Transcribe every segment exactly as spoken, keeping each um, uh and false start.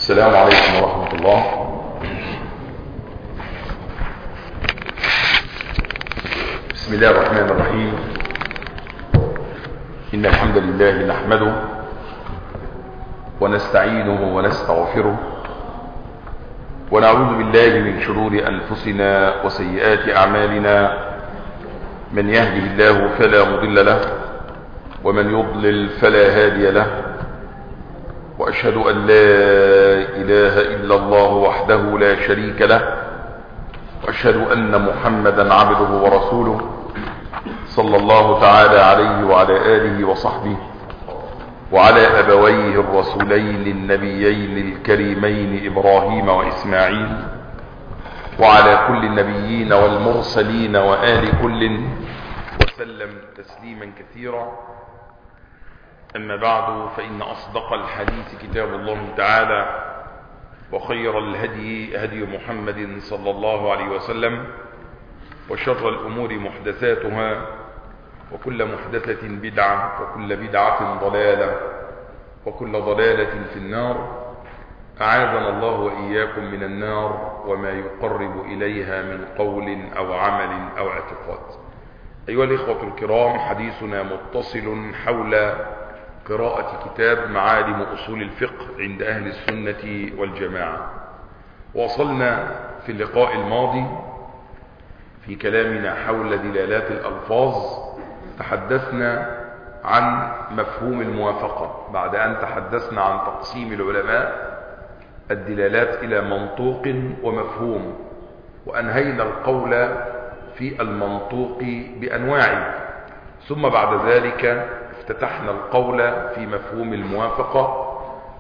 السلام عليكم ورحمة الله. بسم الله الرحمن الرحيم. إن الحمد لله نحمده ونستعينه ونستغفره ونعوذ بالله من شرور أنفسنا وسيئات أعمالنا. من يهده الله فلا مضل له ومن يضلل فلا هادي له، وأشهد أن لا إله إلا الله وحده لا شريك له، وأشهد أن محمدا عبده ورسوله صلى الله تعالى عليه وعلى آله وصحبه وعلى أبويه الرسولين النبيين الكريمين إبراهيم وإسماعيل وعلى كل النبيين والمرسلين وآل كل وسلم تسليما كثيرا. أما بعد، فإن أصدق الحديث كتاب الله تعالى، وخير الهدي هدي محمد صلى الله عليه وسلم، وشر الأمور محدثاتها، وكل محدثة بدعة، وكل بدعة ضلالة، وكل ضلالة في النار. أعاذنا الله وإياكم من النار وما يقرب إليها من قول أو عمل أو اعتقاد. أيها الإخوة الكرام، حديثنا متصل حول قراءة كتاب معالم أصول الفقه عند أهل السنة والجماعة. وصلنا في اللقاء الماضي في كلامنا حول دلالات الألفاظ، تحدثنا عن مفهوم الموافقة بعد أن تحدثنا عن تقسيم العلماء الدلالات إلى منطوق ومفهوم، وأنهينا القول في المنطوق بأنواعه. ثم بعد ذلك افتتحنا القول في مفهوم الموافقة،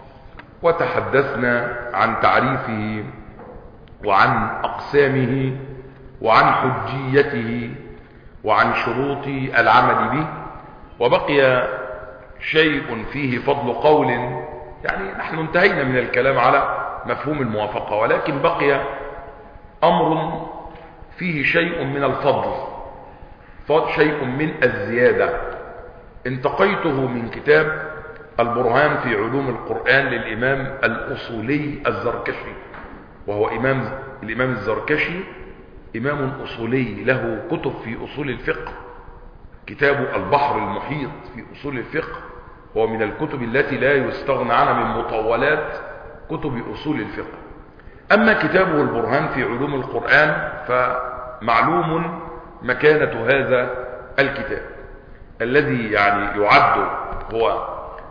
وتحدثنا عن تعريفه وعن أقسامه وعن حجيته وعن شروط العمل به. وبقي شيء فيه فضل قول، يعني نحن انتهينا من الكلام على مفهوم الموافقة، ولكن بقي أمر فيه شيء من الفضل، شيء من الزيادة. انتقيته من كتاب البرهان في علوم القرآن للإمام الأصولي الزركشي، وهو إمام الإمام الزركشي إمام أصولي له كتب في أصول الفقه. كتاب البحر المحيط في أصول الفقه هو من الكتب التي لا يستغنى عنها من مطولات كتب أصول الفقه. أما كتابه البرهان في علوم القرآن فمعلوم مكانة هذا الكتاب الذي يعني يعد هو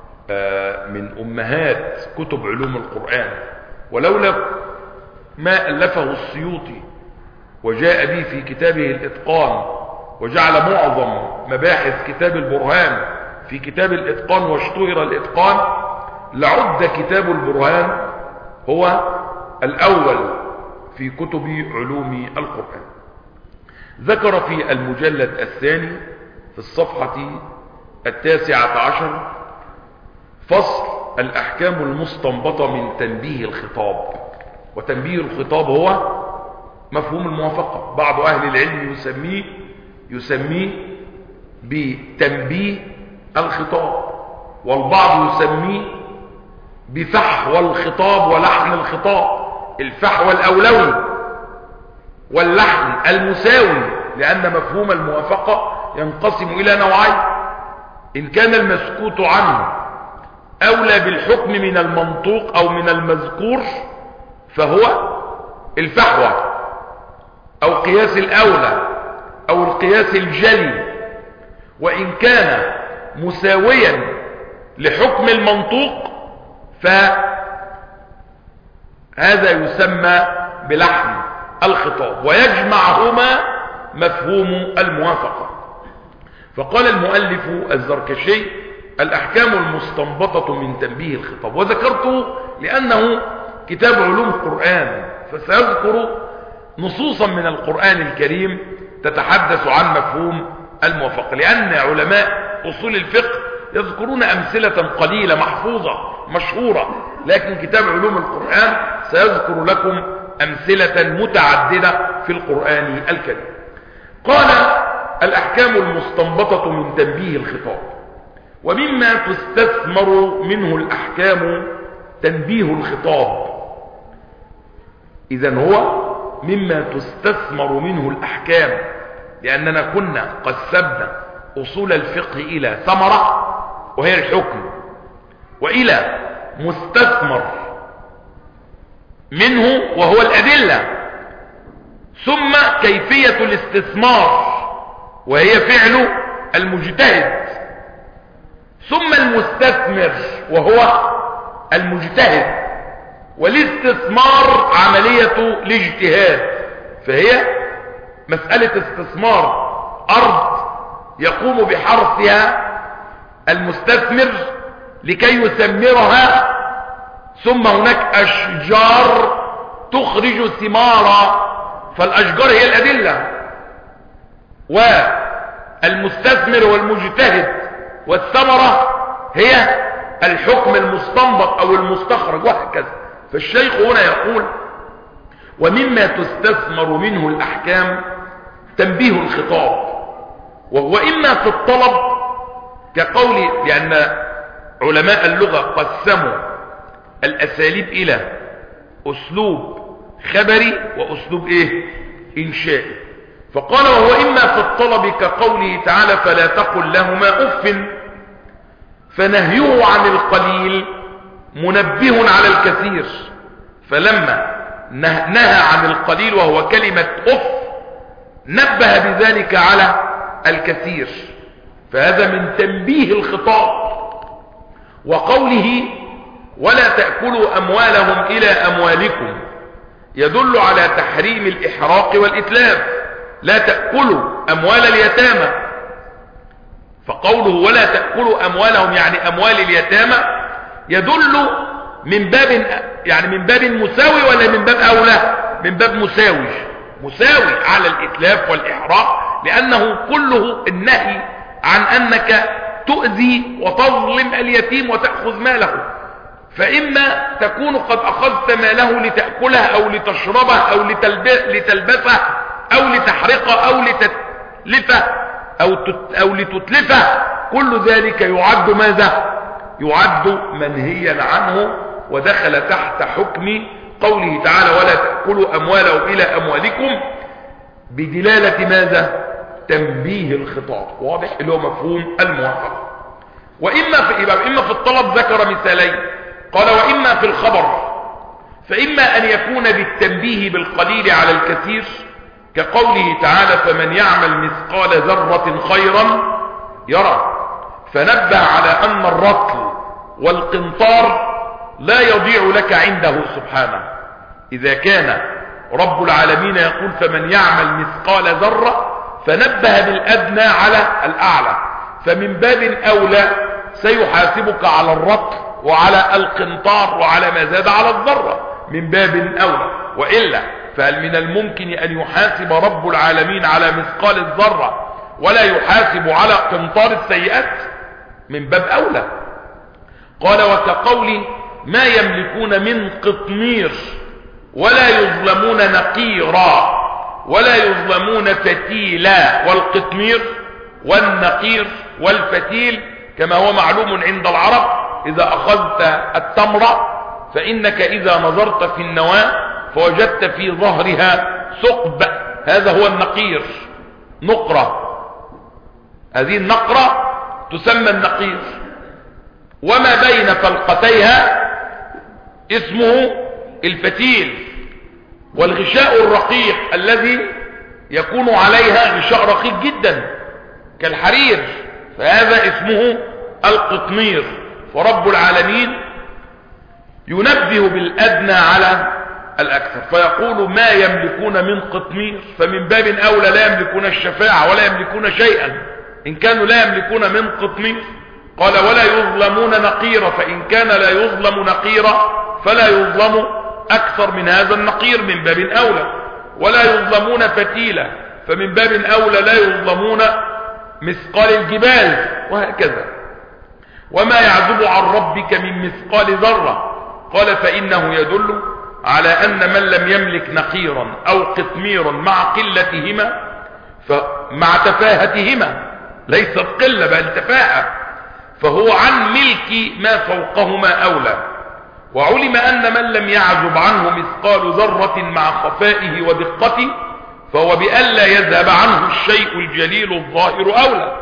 من أمهات كتب علوم القرآن، ولولا ما ألفه السيوطي وجاء به في كتابه الإتقان، وجعل معظم مباحث كتاب البرهان في كتاب الإتقان واشتهر الإتقان، لعد كتاب البرهان هو الأول في كتب علوم القرآن. ذكر في المجلد الثاني في الصفحة التاسعة عشر فصل الأحكام المستنبطة من تنبيه الخطاب. وتنبيه الخطاب هو مفهوم الموافقة. بعض أهل العلم يسميه يسميه بتنبيه الخطاب، والبعض يسميه بفحوى الخطاب ولحن الخطاب. الفحوى الأولوي واللحن المساوي، لأن مفهوم الموافقة ينقسم إلى نوعين: إن كان المسكوت عنه أولى بالحكم من المنطوق أو من المذكور فهو الفحوى أو قياس الأولى أو القياس الجلي، وإن كان مساويا لحكم المنطوق فهذا يسمى بلحن الخطاب، ويجمعهما مفهوم الموافقة. فقال المؤلف الزركشي: الأحكام المستنبطة من تنبيه الخطاب. وذكرته لأنه كتاب علوم القرآن، فسيذكر نصوصا من القرآن الكريم تتحدث عن مفهوم الموافقة، لأن علماء أصول الفقه يذكرون أمثلة قليلة محفوظة مشهورة، لكن كتاب علوم القرآن سيذكر لكم أمثلة متعددة في القرآن الكريم. قال: الأحكام المستنبطة من تنبيه الخطاب. ومما تستثمر منه الأحكام تنبيه الخطاب. إذن هو مما تستثمر منه الأحكام، لأننا كنا قسمنا أصول الفقه إلى ثمرة وهي الحكم، وإلى مستثمر منه وهو الأدلة، ثم كيفية الاستثمار وهي فعل المجتهد، ثم المستثمر وهو المجتهد، والاستثمار عملية الاجتهاد، فهي مسألة استثمار أرض يقوم بحرثها المستثمر لكي يثمرها، ثم هناك أشجار تخرج ثمارا، فالأشجار هي الأدلة، والمستثمر والمجتهد والثمرة هي الحكم المستنبط أو المستخرج، وهكذا. فالشيخ هنا يقول ومما تستثمر منه الأحكام تنبيه الخطاب، وهو إما في الطلب كقول، لأن علماء اللغة قسموا الأساليب إلى أسلوب خبري وأسلوب إيه إنشائي، فقال وهو إما في الطلب كقوله تعالى فلا تقل لهما أف، فنهيه عن القليل منبه على الكثير، فلما نهى عن القليل وهو كلمة أف نبه بذلك على الكثير، فهذا من تنبيه الخطاب. وقوله ولا تأكلوا أموالهم إلى أموالكم يدل على تحريم الإحراق والإتلاف، لا تأكلوا أموال اليتامى، فقوله ولا تأكلوا أموالهم يعني أموال اليتامى يدل من باب، يعني من باب مساوي ولا من باب أولى؟ من باب مساوي، مساوي على الإتلاف والإحراق، لأنه كله النهي عن أنك تؤذي وتظلم اليتيم وتأخذ ماله، فإما تكون قد أخذت ماله لتأكله أو لتشربه أو لتلبسه أو لتحرقه أو لتتلفه أو, أو لتتلفه، كل ذلك يعد ماذا؟ يعد منهيا عنه، ودخل تحت حكم قوله تعالى ولا تأكلوا أموالهم إلى أموالكم، بدلالة ماذا؟ تنبيه الخطاب، واضح اللي هو مفهوم الموافقة. وإما في, إما في الطلب ذكر مثالين، قال وإما في الخبر، فإما أن يكون بالتنبيه بالقليل على الكثير كقوله تعالى فمن يعمل مثقال ذرة خيرا يرى، فنبه على أن الرطل والقنطار لا يضيع لك عنده سبحانه، إذا كان رب العالمين يقول فمن يعمل مثقال ذرة فنبه بالأدنى على الأعلى، فمن باب أولى سيحاسبك على الرطل وعلى القنطار وعلى ما زاد على الذرة من باب أولى، وإلا فهل من الممكن أن يحاسب رب العالمين على مثقال الذرة ولا يحاسب على قنطار السيئات؟ من باب أولى. قال وكقول ما يملكون من قطمير ولا يظلمون نقيرا ولا يظلمون فتيلا، والقطمير والنقير والفتيل كما هو معلوم عند العرب، إذا أخذت التمر فإنك إذا نظرت في النواة فوجدت في ظهرها ثقب، هذا هو النقير، نقرة، هذه النقرة تسمى النقير، وما بين فلقتيها اسمه الفتيل، والغشاء الرقيق الذي يكون عليها غشاء رقيق جدا كالحرير فهذا اسمه القطمير. فرب العالمين ينبه بالأدنى على الأكثر، فيقول ما يملكون من قطمير، فمن باب أولى لا يملكون الشفاعة ولا يملكون شيئا إن كانوا لا يملكون من قطمير. قال ولا يظلمون نقيرا، فإن كان لا يظلم نقيرا فلا يظلم أكثر من هذا النقير من باب أولى. ولا يظلمون فتيلا، فمن باب أولى لا يظلمون مثقال الجبال، وهكذا. وما يعزب عن ربك من مثقال ذرة، قال فإنه يدل على أن من لم يملك نقيرا أو قطميرا مع قلتهما فمع تفاهتهما، ليست قلة بل تفاهة، فهو عن ملك ما فوقهما أولى. وعلم أن من لم يعزب عنه مثقال ذرة مع خفائه ودقته فهو بألا يذهب عنه الشيء الجليل الظاهر أولى.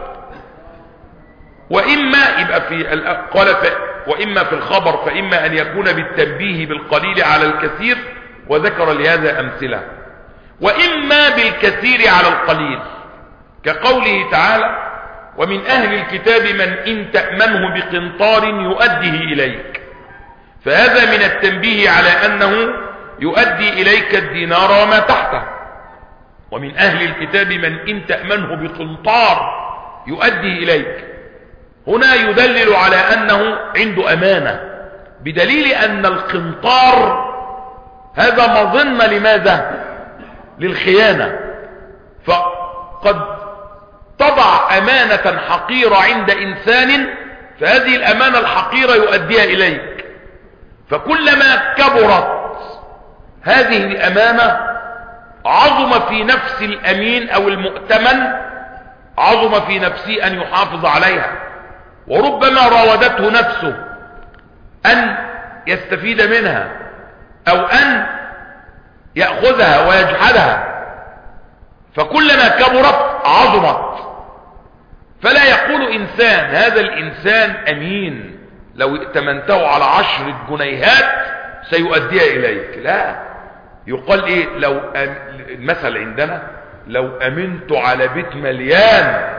وإما يبقى في قال ف... وإما في الخبر فإما أن يكون بالتنبيه بالقليل على الكثير، وذكر لهذا أمثلة، وإما بالكثير على القليل، كقوله تعالى: ومن أهل الكتاب من إن تأمنه بقنطار يؤديه إليك، فهذا من التنبيه على أنه يؤدي إليك الدينار وما تحته. ومن أهل الكتاب من إن تأمنه بقنطار يؤديه إليك، هنا يدلل على أنه عنده أمانة، بدليل أن القنطار هذا مظنة لماذا؟ للخيانة. فقد تضع أمانة حقيرة عند إنسان، فهذه الأمانة الحقيرة يؤديها إليك، فكلما كبرت هذه الأمانة عظم في نفس الأمين أو المؤتمن، عظم في نفسه أن يحافظ عليها، وربما راودته نفسه أن يستفيد منها أو أن يأخذها ويجحدها، فكلما كبرت عظمت. فلا يقول إنسان هذا الإنسان أمين، لو ائتمنته على عشر جنيهات سيؤديها إليك، لا، يقال إيه؟ لو أم... المثل عندنا: لو أمنت على بيت مليان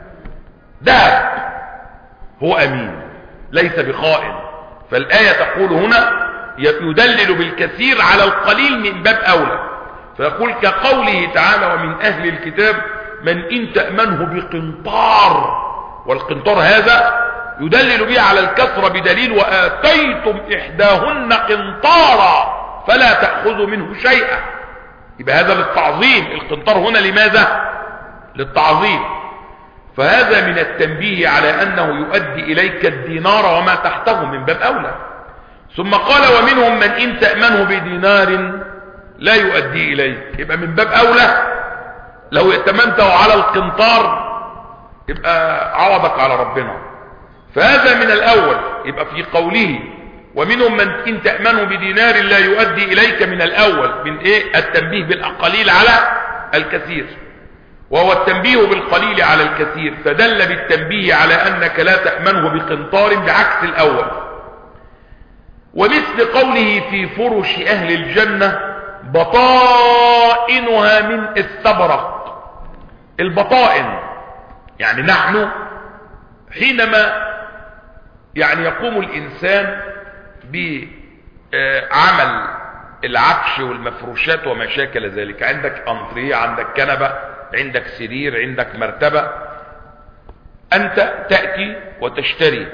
ذهب هو أمين، ليس بخائن. فالآية تقول هنا يدلل بالكثير على القليل من باب أولى، فيقول كقوله تعالى: ومن أهل الكتاب من إن تأمنه بقنطار، والقنطار هذا يدلل به على الكثرة بدليل: وآتيتم إحداهن قنطارا فلا تأخذوا منه شيئا. يبقى هذا للتعظيم، القنطار هنا لماذا؟ للتعظيم. فهذا من التنبيه على أنه يؤدي إليك الدينار وما تحته من باب أولى. ثم قال: ومنهم من إن تأمنه بدينار لا يؤدي إليك، يبقى من باب أولى لو ائتمنته على القنطار يبقى عوضك على ربنا. فهذا من الأول، يبقى في قوله ومنهم من إن تأمنه بدينار لا يؤدي إليك من الأول، من إيه؟ التنبيه بالقليل على الكثير، وهو التنبيه بالقليل على الكثير، فدل بالتنبيه على أنك لا تأمنه بقنطار بعكس الأول. ومثل قوله في فرش أهل الجنة بطائنها من استبرق. البطائن يعني نحن حينما يعني يقوم الإنسان بعمل العفش والمفروشات وما شاكل ذلك، عندك أنطريه، عندك كنبة، عندك سرير، عندك مرتبة، أنت تأتي وتشتري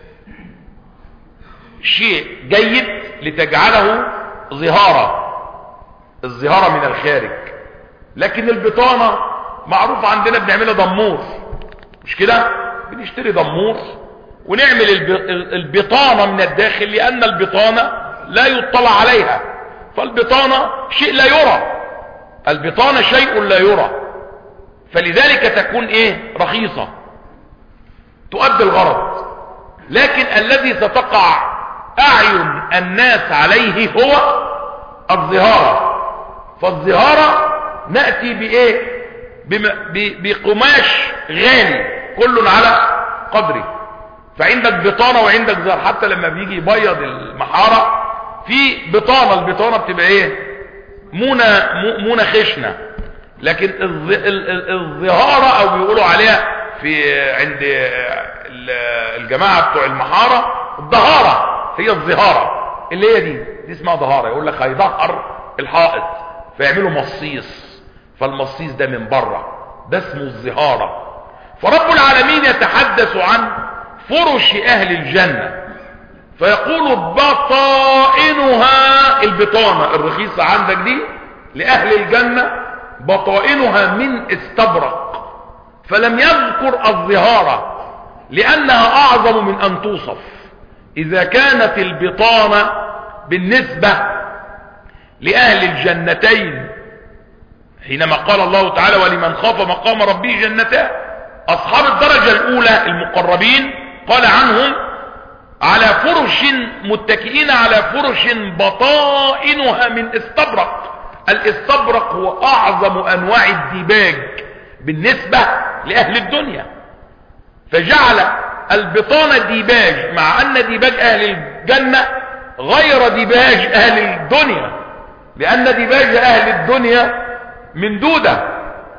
شيء جيد لتجعله ظهارة، الظهارة من الخارج. لكن البطانة معروف عندنا بنعملها ضمور، مش كده؟ بنشتري ضمور ونعمل البطانة من الداخل، لأن البطانة لا يطلع عليها، فالبطانة شيء لا يرى، البطانة شيء لا يرى، فلذلك تكون ايه؟ رخيصة، تؤدي الغرض. لكن الذي ستقع أعين الناس عليه هو الظهارة. فالظهارة نأتي بإيه؟ بقماش غالي كل على قدره. فعندك بطانة وعندك ظهر، حتى لما بيجي يبيض المحارة في بطانة، البطانة بتبقى ايه؟ مونة, مونة خشنة. لكن الظهارة او بيقولوا عليها في عند الجماعة بتوع المحارة الظهارة، هي الظهارة اللي هي دي دي اسمها ظهارة. يقول لك هيظهر الحائط فيعملوا مصيص، فالمصيص ده من بره، ده اسمه الظهارة. فرب العالمين يتحدث عن فرش اهل الجنة فيقول بطائنها، البطانة الرخيصة عندك دي لأهل الجنة بطائنها من استبرق، فلم يذكر الظهارة لأنها أعظم من أن توصف. إذا كانت البطانة بالنسبة لأهل الجنتين، حينما قال الله تعالى ولمن خاف مقام ربه جنتان، أصحاب الدرجة الأولى المقربين قال عنهم على فرش متكئين على فرش بطائنها من استبرق. الاستبرق هو اعظم انواع الديباج بالنسبة لاهل الدنيا، فجعل البطانة ديباج، مع ان ديباج اهل الجنة غير ديباج اهل الدنيا، لان ديباج اهل الدنيا من دودة.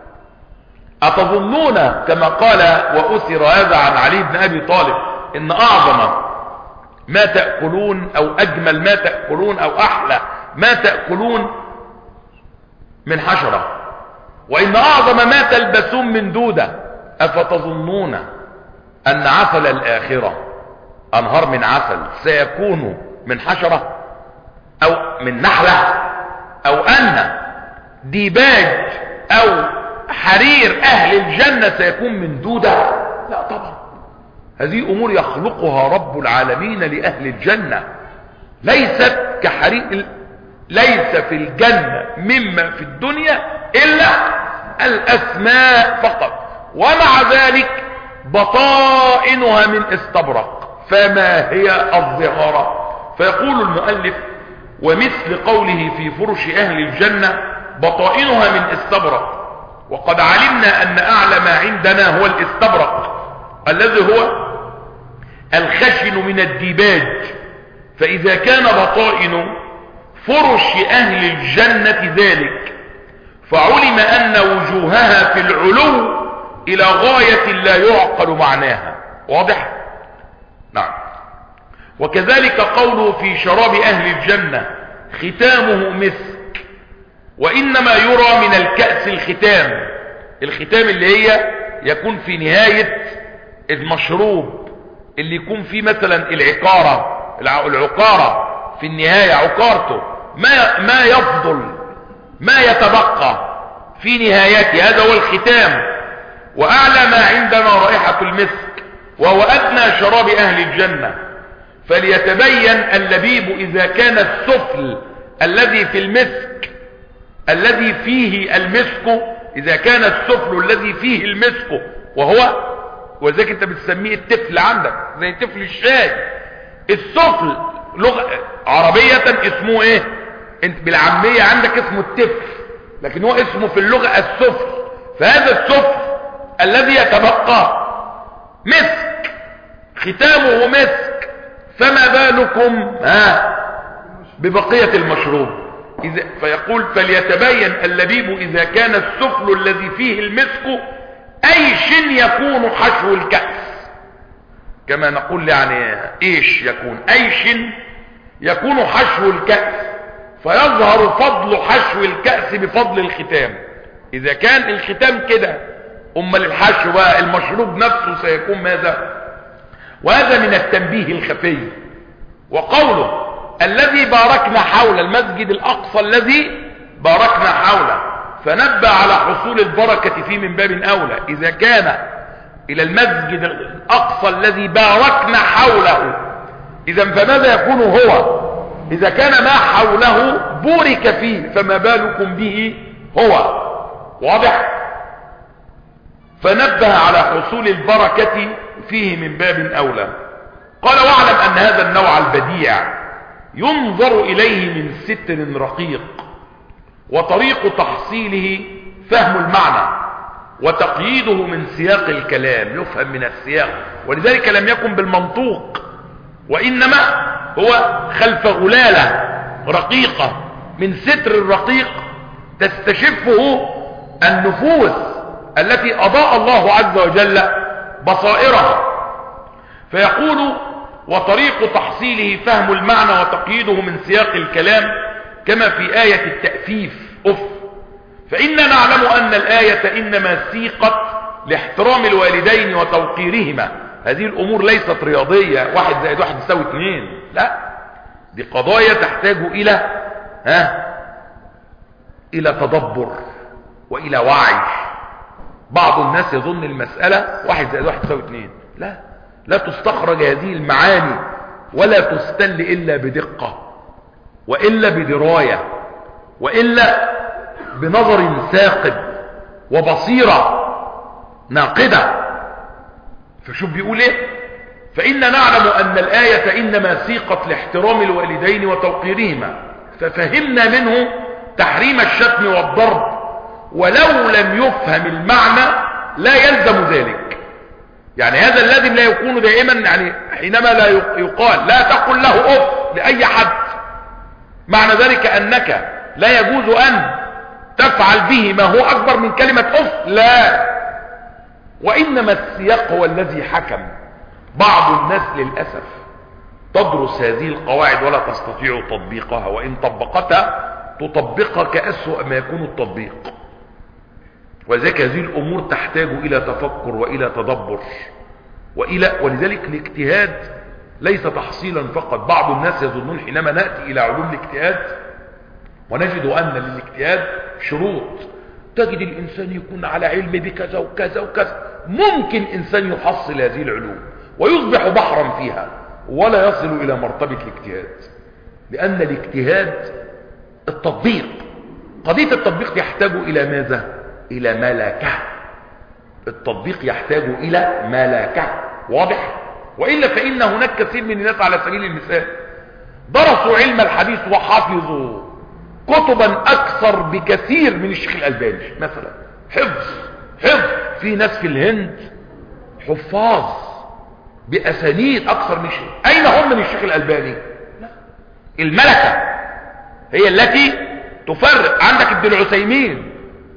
اتظنون كما قال وأسر هذا عن علي بن ابي طالب ان اعظم ما تأكلون او اجمل ما تأكلون او احلى ما تأكلون من حشرة، وان اعظم ما تلبسون من دودة. افتظنون ان عسل الاخرة انهار من عسل سيكون من حشرة او من نحلة، او ان ديباج او حرير اهل الجنة سيكون من دودة؟ لا طبعا، هذه امور يخلقها رب العالمين لاهل الجنة، ليست كحرير. ليس في الجنة مما في الدنيا الا الاسماء فقط، ومع ذلك بطائنها من استبرق. فما هي الظهارة؟ فيقول المؤلف ومثل قوله في فرش اهل الجنة بطائنها من استبرق. وقد علمنا ان اعلى ما عندنا هو الاستبرق الذي هو الخشن من الديباج، فاذا كان بطائن فرش اهل الجنة ذلك فعلم ان وجوهها في العلو الى غاية لا يعقل معناها. واضح؟ نعم. وكذلك قوله في شراب اهل الجنة ختامه مسك، وانما يرى من الكأس الختام. الختام اللي هي يكون في نهاية المشروب، اللي يكون فيه مثلا العقارة العقارة في النهاية عقارته، ما, ما يفضل ما يتبقى في نهايته، هذا هو الختام. واعلى ما عندنا رائحة المسك، وهو ادنى شراب اهل الجنة. فليتبين اللبيب اذا كان السفل الذي في المسك الذي فيه المسك، اذا كان السفل الذي فيه المسك وهو وذلك انت بتسميه التفل عندك زي تفل الشاي. السفل لغة عربية اسمه ايه؟ انت بالعامية عندك اسمه التفل، لكن هو اسمه في اللغة السفل. فهذا السفل الذي يتبقى مسك، ختامه مسك، فما بالكم ها ببقية المشروب؟ إذا فيقول فليتبين اللبيب إذا كان السفل الذي فيه المسك أيش يكون حشو الكأس، كما نقول يعني ايش يكون أيش يكون حشو الكأس، فيظهر فضل حشو الكأس بفضل الختام. إذا كان الختام كده، أما الحشو بقى المشروب نفسه سيكون ماذا؟ وهذا من التنبيه الخفي. وقوله الذي باركنا حول المسجد الأقصى الذي باركنا حوله، فنبه على حصول البركة فيه من باب أولى. إذا كان إلى المسجد الأقصى الذي باركنا حوله، إذا فماذا يكون هو؟ إذا كان ما حوله بورك فيه، فما بالكم به هو؟ واضح؟ فنبه على حصول البركة فيه من باب أولى. قال واعلم أن هذا النوع البديع ينظر إليه من ستر رقيق، وطريق تحصيله فهم المعنى وتقييده من سياق الكلام، يفهم من السياق، ولذلك لم يكن بالمنطوق، وإنما هو خلف غلالة رقيقة من ستر الرقيق تستشفه النفوس التي أضاء الله عز وجل بصائرها. فيقول وطريق تحصيله فهم المعنى وتقييده من سياق الكلام، كما في آية التأفيف أف. فإننا نعلم أن الآية إنما سيقت لاحترام الوالدين وتوقيرهما. هذه الأمور ليست رياضية، واحد زائد واحد يساوي اثنين، لا، دي قضايا تحتاج إلى ها إلى تدبر وإلى وعي. بعض الناس يظن المسألة واحد زائد واحد يساوي اثنين، لا، لا تستخرج هذه المعاني ولا تستل إلا بدقة، وإلا بدراية، وإلا بنظر ثاقب وبصيرة ناقدة. فشوف بيقول ايه؟ فإن نعلم أن الآية إنما سيقت لاحترام الوالدين وتوقيرهما، ففهمنا منه تحريم الشتم والضرب، ولو لم يفهم المعنى لا يلزم ذلك. يعني هذا اللازم لا يكون دائما، يعني حينما لا يقال لا تقل له أف لأي حد، معنى ذلك أنك لا يجوز أن تفعل به ما هو أكبر من كلمة أف، لا. وإنما السياق هو الذي حكم. بعض الناس للأسف تدرس هذه القواعد ولا تستطيع تطبيقها، وإن طبقتها تطبقها كأسوأ ما يكون التطبيق. ولذلك هذه الأمور تحتاج إلى تفكر وإلى تدبر وإلى ولذلك الاجتهاد ليس تحصيلا فقط. بعض الناس يظنون حينما نأتي إلى علوم الاجتهاد ونجد أن للاجتهاد شروط، تجد الإنسان يكون على علم بكذا وكذا وكذا، ممكن إنسان يحصل هذه العلوم ويصبح بحرا فيها ولا يصل إلى مرتبة الاجتهاد، لأن الاجتهاد التطبيق، قضية التطبيق يحتاج إلى ماذا؟ إلى ملكة. التطبيق يحتاج إلى ملكة، واضح؟ وإلا فإن هناك كثير من الناس على سبيل المثال درسوا علم الحديث وحفظوا كتبا أكثر بكثير من الشيخ الألباني مثلا، حفظ حفظ في ناس في الهند حفاظ بأسانيد أكثر من الشيخ. أين هم من الشيخ الألباني؟ الملكة هي التي تفرق. عندك ابن العثيمين،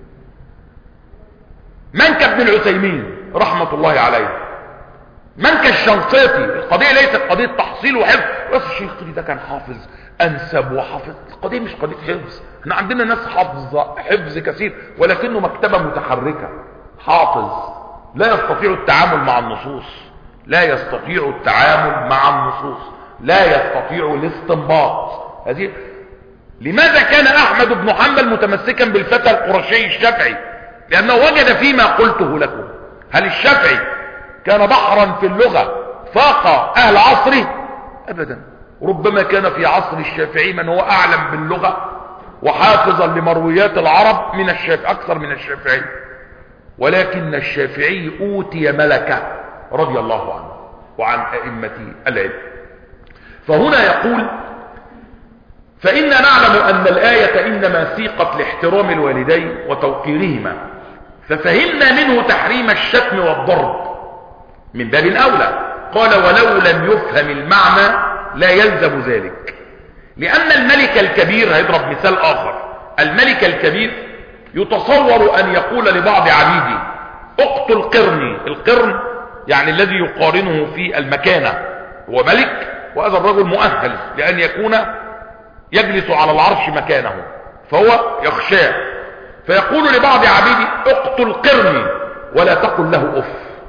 من كابن العثيمين رحمة الله عليه، من كالشنقيطي. القضية ليست قضية تحصيل وحفظ بس، الشنقيطي ده كان حافظ أنسب وحافظ. القضية مش قضية حفظ، احنا عندنا ناس حافظ حفظ كثير ولكنه مكتبة متحركة، حافظ لا يستطيع التعامل مع النصوص، لا يستطيع التعامل مع النصوص، لا يستطيع الاستنباط. هذه لماذا كان أحمد بن حنبل متمسكا بالفتى القرشي الشافعي؟ لأنه وجد فيما قلته لكم. هل الشافعي كان بحرا في اللغة فاق أهل عصره؟ أبدا. ربما كان في عصر الشافعي من هو أعلم باللغة وحافظا لمرويات العرب من الشافعي أكثر من الشافعي، ولكن الشافعي أوتي ملكة رضي الله عنه وعن أئمة العلم. فهنا يقول فإن نعلم أن الآية إنما سيقت لاحترام الوالدين وتوقيرهما، ففهمنا منه تحريم الشتم والضرب من باب أولى. قال ولو لم يفهم المعنى لا يلزم ذلك، لأن الملك الكبير، هيضرب مثال آخر، الملك الكبير يتصور أن يقول لبعض عبيده اقتل قرني. القرن يعني الذي يقارنه في المكانة، هو ملك وهذا الرجل مؤهل لأن يكون يجلس على العرش مكانه فهو يخشاه، فيقول لبعض عبيده اقتل قرني ولا تقل له اف.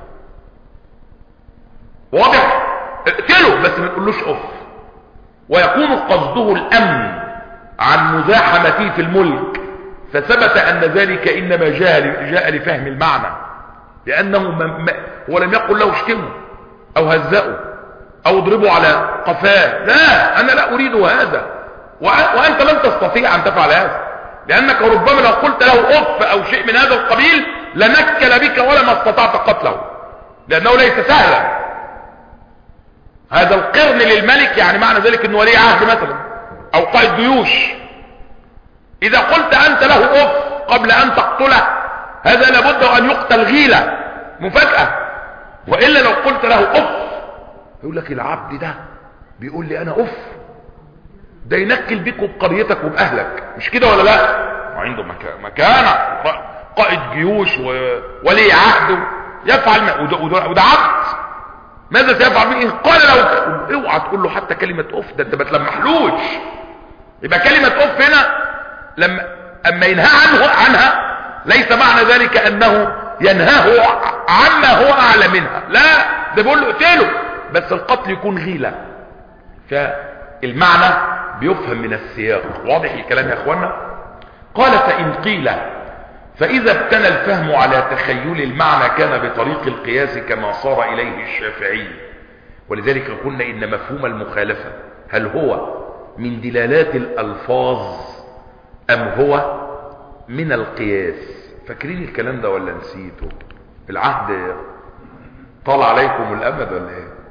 واضح؟ اقتله بس ما تقولوش اف. ويكون قصده الامن عن مزاحمته في الملك، فثبت ان ذلك انما جاء جاء لفهم المعنى، لانه ما هو لم يقل له اشتمه او هزأه او اضربه على قفاه، لا، انا لا اريد هذا، وانت لن تستطيع ان تفعل هذا، لانك ربما لو قلت له اف او شيء من هذا القبيل لنكل بك ولما استطعت قتله، لانه ليس سهلا. هذا القرن للملك يعني معنى ذلك انه ولي عهد مثلا او قائد جيوش، اذا قلت انت له اف قبل ان تقتله هذا لابد ان يقتل غيلة مفاجأة، والا لو قلت له اف يقول لك العبد ده بيقول لي انا اف، ده ينكل بك وبقريتك وبأهلك، مش كده ولا لا؟ عنده مكانة قائد جيوش وولي عهد يفعل ما وده, وده, وده عبد، ماذا سيفعل به؟ قال لو اوعى تقول له حتى كلمة اف، ده انت ما تلمحلوش. يبقى كلمة اف هنا لما اما ينهى عنه عنها ليس معنى ذلك انه ينهاه عما هو اعلى منها، لا، ده بيقول له اقتله بس القتل يكون غيلة. فالمعنى بيفهم من السياق. واضح الكلام يا اخوانا؟ قال فإن قيل فإذا ابتنى الفهم على تخيل المعنى كان بطريق القياس كما صار إليه الشافعي. ولذلك قلنا إن مفهوم المخالفة هل هو من دلالات الألفاظ أم هو من القياس؟ فاكرين الكلام ده ولا نسيته؟ العهد طال عليكم الأمد ولا ايه؟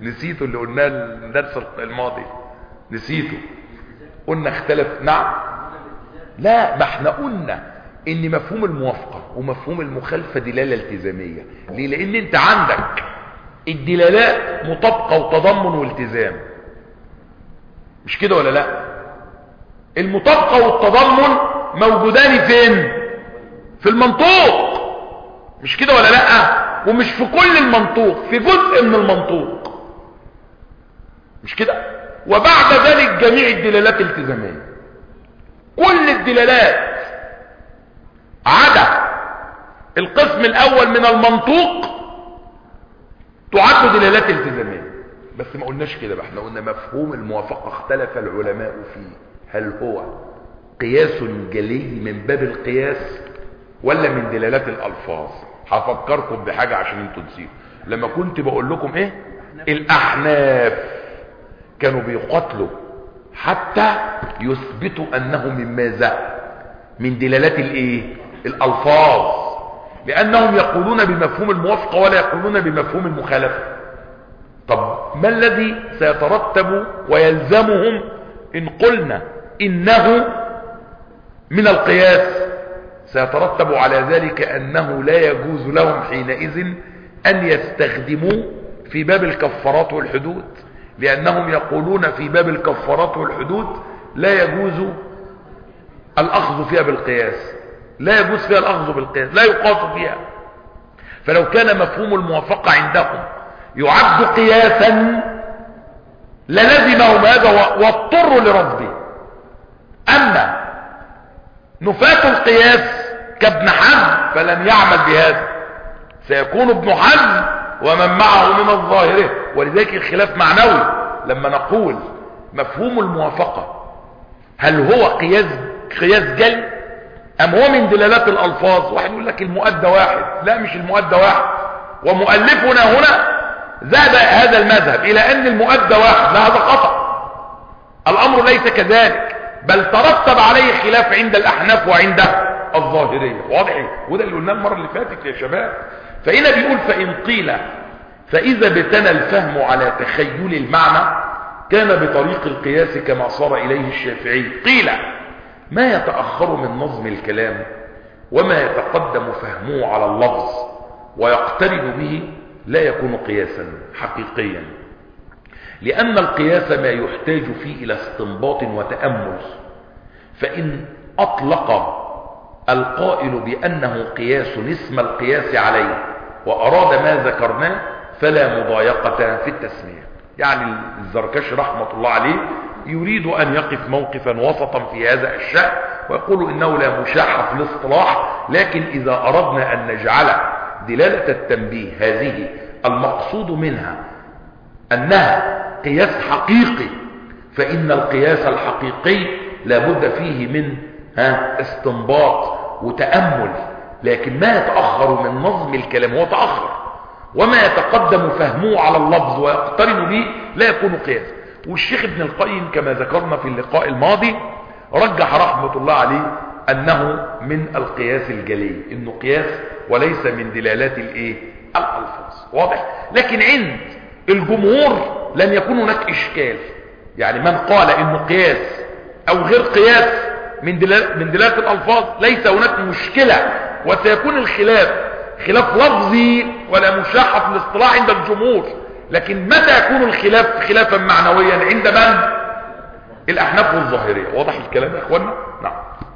نسيته اللي قلناه الدرس الماضي، نسيته. قلنا اختلف. نعم. لا، ما احنا قلنا ان مفهوم الموافقة ومفهوم المخالفة دلالة التزامية. ليه؟ لان انت عندك الدلالات مطابقة وتضمن والتزام، مش كده ولا لا؟ المطابقة والتضمن موجودان فين؟ في المنطوق، مش كده ولا لا؟ ومش في كل المنطوق، في جزء من المنطوق، مش كده؟ وبعد ذلك جميع الدلالات التزامية. كل الدلالات عدا القسم الاول من المنطوق تعد دلالات التزامية. بس ما قلناش كده بقى، احنا قلنا مفهوم الموافقة اختلف العلماء فيه، هل هو قياس جلي من باب القياس ولا من دلالات الالفاظ؟ هفكركم بحاجة عشان انتوا تنسيوا. لما كنت بقول لكم ايه الاحناف كانوا بيقاتلوا حتى يثبتوا انه من ماذا؟ من دلالات الايه؟ الالفاظ، لانهم يقولون بمفهوم الموافقة ولا يقولون بمفهوم المخالفة. طب ما الذي سيترتب ويلزمهم ان قلنا انه من القياس؟ سيترتب على ذلك انه لا يجوز لهم حينئذ ان يستخدموا في باب الكفارات والحدود، لانهم يقولون في باب الكفارات والحدود لا يجوز الاخذ فيها بالقياس، لا يجوز فيها الاخذ بالقياس، لا يقاس فيها. فلو كان مفهوم الموافقة عندهم يعد قياسا للزمهم هذا واضطروا لرفضه. اما نفاة القياس كابن حزم فلن يعمل بهذا، سيكون ابن حزم ومن معه من الظاهرة. ولذلك الخلاف معنوي لما نقول مفهوم الموافقة هل هو قياس قياس جل ام هو من دلالات الالفاظ. واحد يقول لك المؤدى واحد، لا مش المؤدى واحد، ومؤلفنا هنا زاد هذا المذهب الى ان المؤدى واحد، لا هذا خطأ، الامر ليس كذلك، بل ترتب عليه خلاف عند الاحناف وعند الظاهرية. واضح؟ وده اللي قلناه المرة اللي فاتت يا شباب. فهنا بيقول فإن قيل فإذا ابتنى الفهم على تخيل المعنى كان بطريق القياس كما صار إليه الشافعي. قيل ما يتأخر من نظم الكلام وما يتقدم فهمه على اللفظ ويقترن به لا يكون قياسا حقيقيا، لأن القياس ما يحتاج فيه إلى استنباط وتأمل. فإن أطلق القائل بأنه قياس اسم القياس عليه وأراد ما ذكرناه فلا مضايقة في التسمية. يعني الزركشي رحمة الله عليه يريد أن يقف موقفا وسطا في هذا الشأن ويقول إنه لا مشاحة في الاصطلاح، لكن إذا أردنا أن نجعل دلالة التنبيه هذه المقصود منها أنها قياس حقيقي، فإن القياس الحقيقي لابد فيه من ها استنباط وتأمل. لكن ما يتأخر من نظم الكلام هو تأخر، وما يتقدم فهمه على اللفظ ويقترن به لا يكون قياس. والشيخ ابن القيم كما ذكرنا في اللقاء الماضي رجح رحمة الله عليه أنه من القياس الجلي، إنه قياس وليس من دلالات الايه الألفاظ. واضح؟ لكن عند الجمهور لن يكون هناك إشكال، يعني من قال إنه قياس أو غير قياس من دلالات من دلالات الألفاظ ليس هناك مشكلة، وسيكون الخلاف خلاف لفظي ولا مشاحة في الاصطلاح عند الجمهور. لكن متى يكون الخلاف خلافا معنويا؟ عند من؟ الأحناف والظاهرية. واضح الكلام يا اخوانا؟ نعم.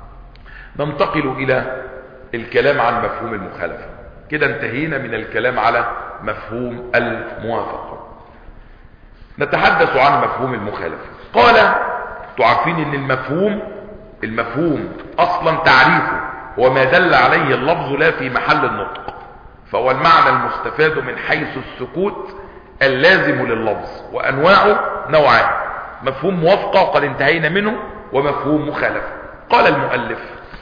ننتقل إلى الكلام عن مفهوم المخالفة. كده انتهينا من الكلام على مفهوم الموافقة، نتحدث عن مفهوم المخالفة. قال تعرفين ان المفهوم المفهوم اصلا تعريفه وما دل عليه اللفظ لا في محل النطق، فهو المعنى المستفاد من حيث السكوت اللازم لللفظ، وانواعه نوعان: مفهوم موافقة وقد انتهينا منه، ومفهوم مخالفة. قال المؤلف: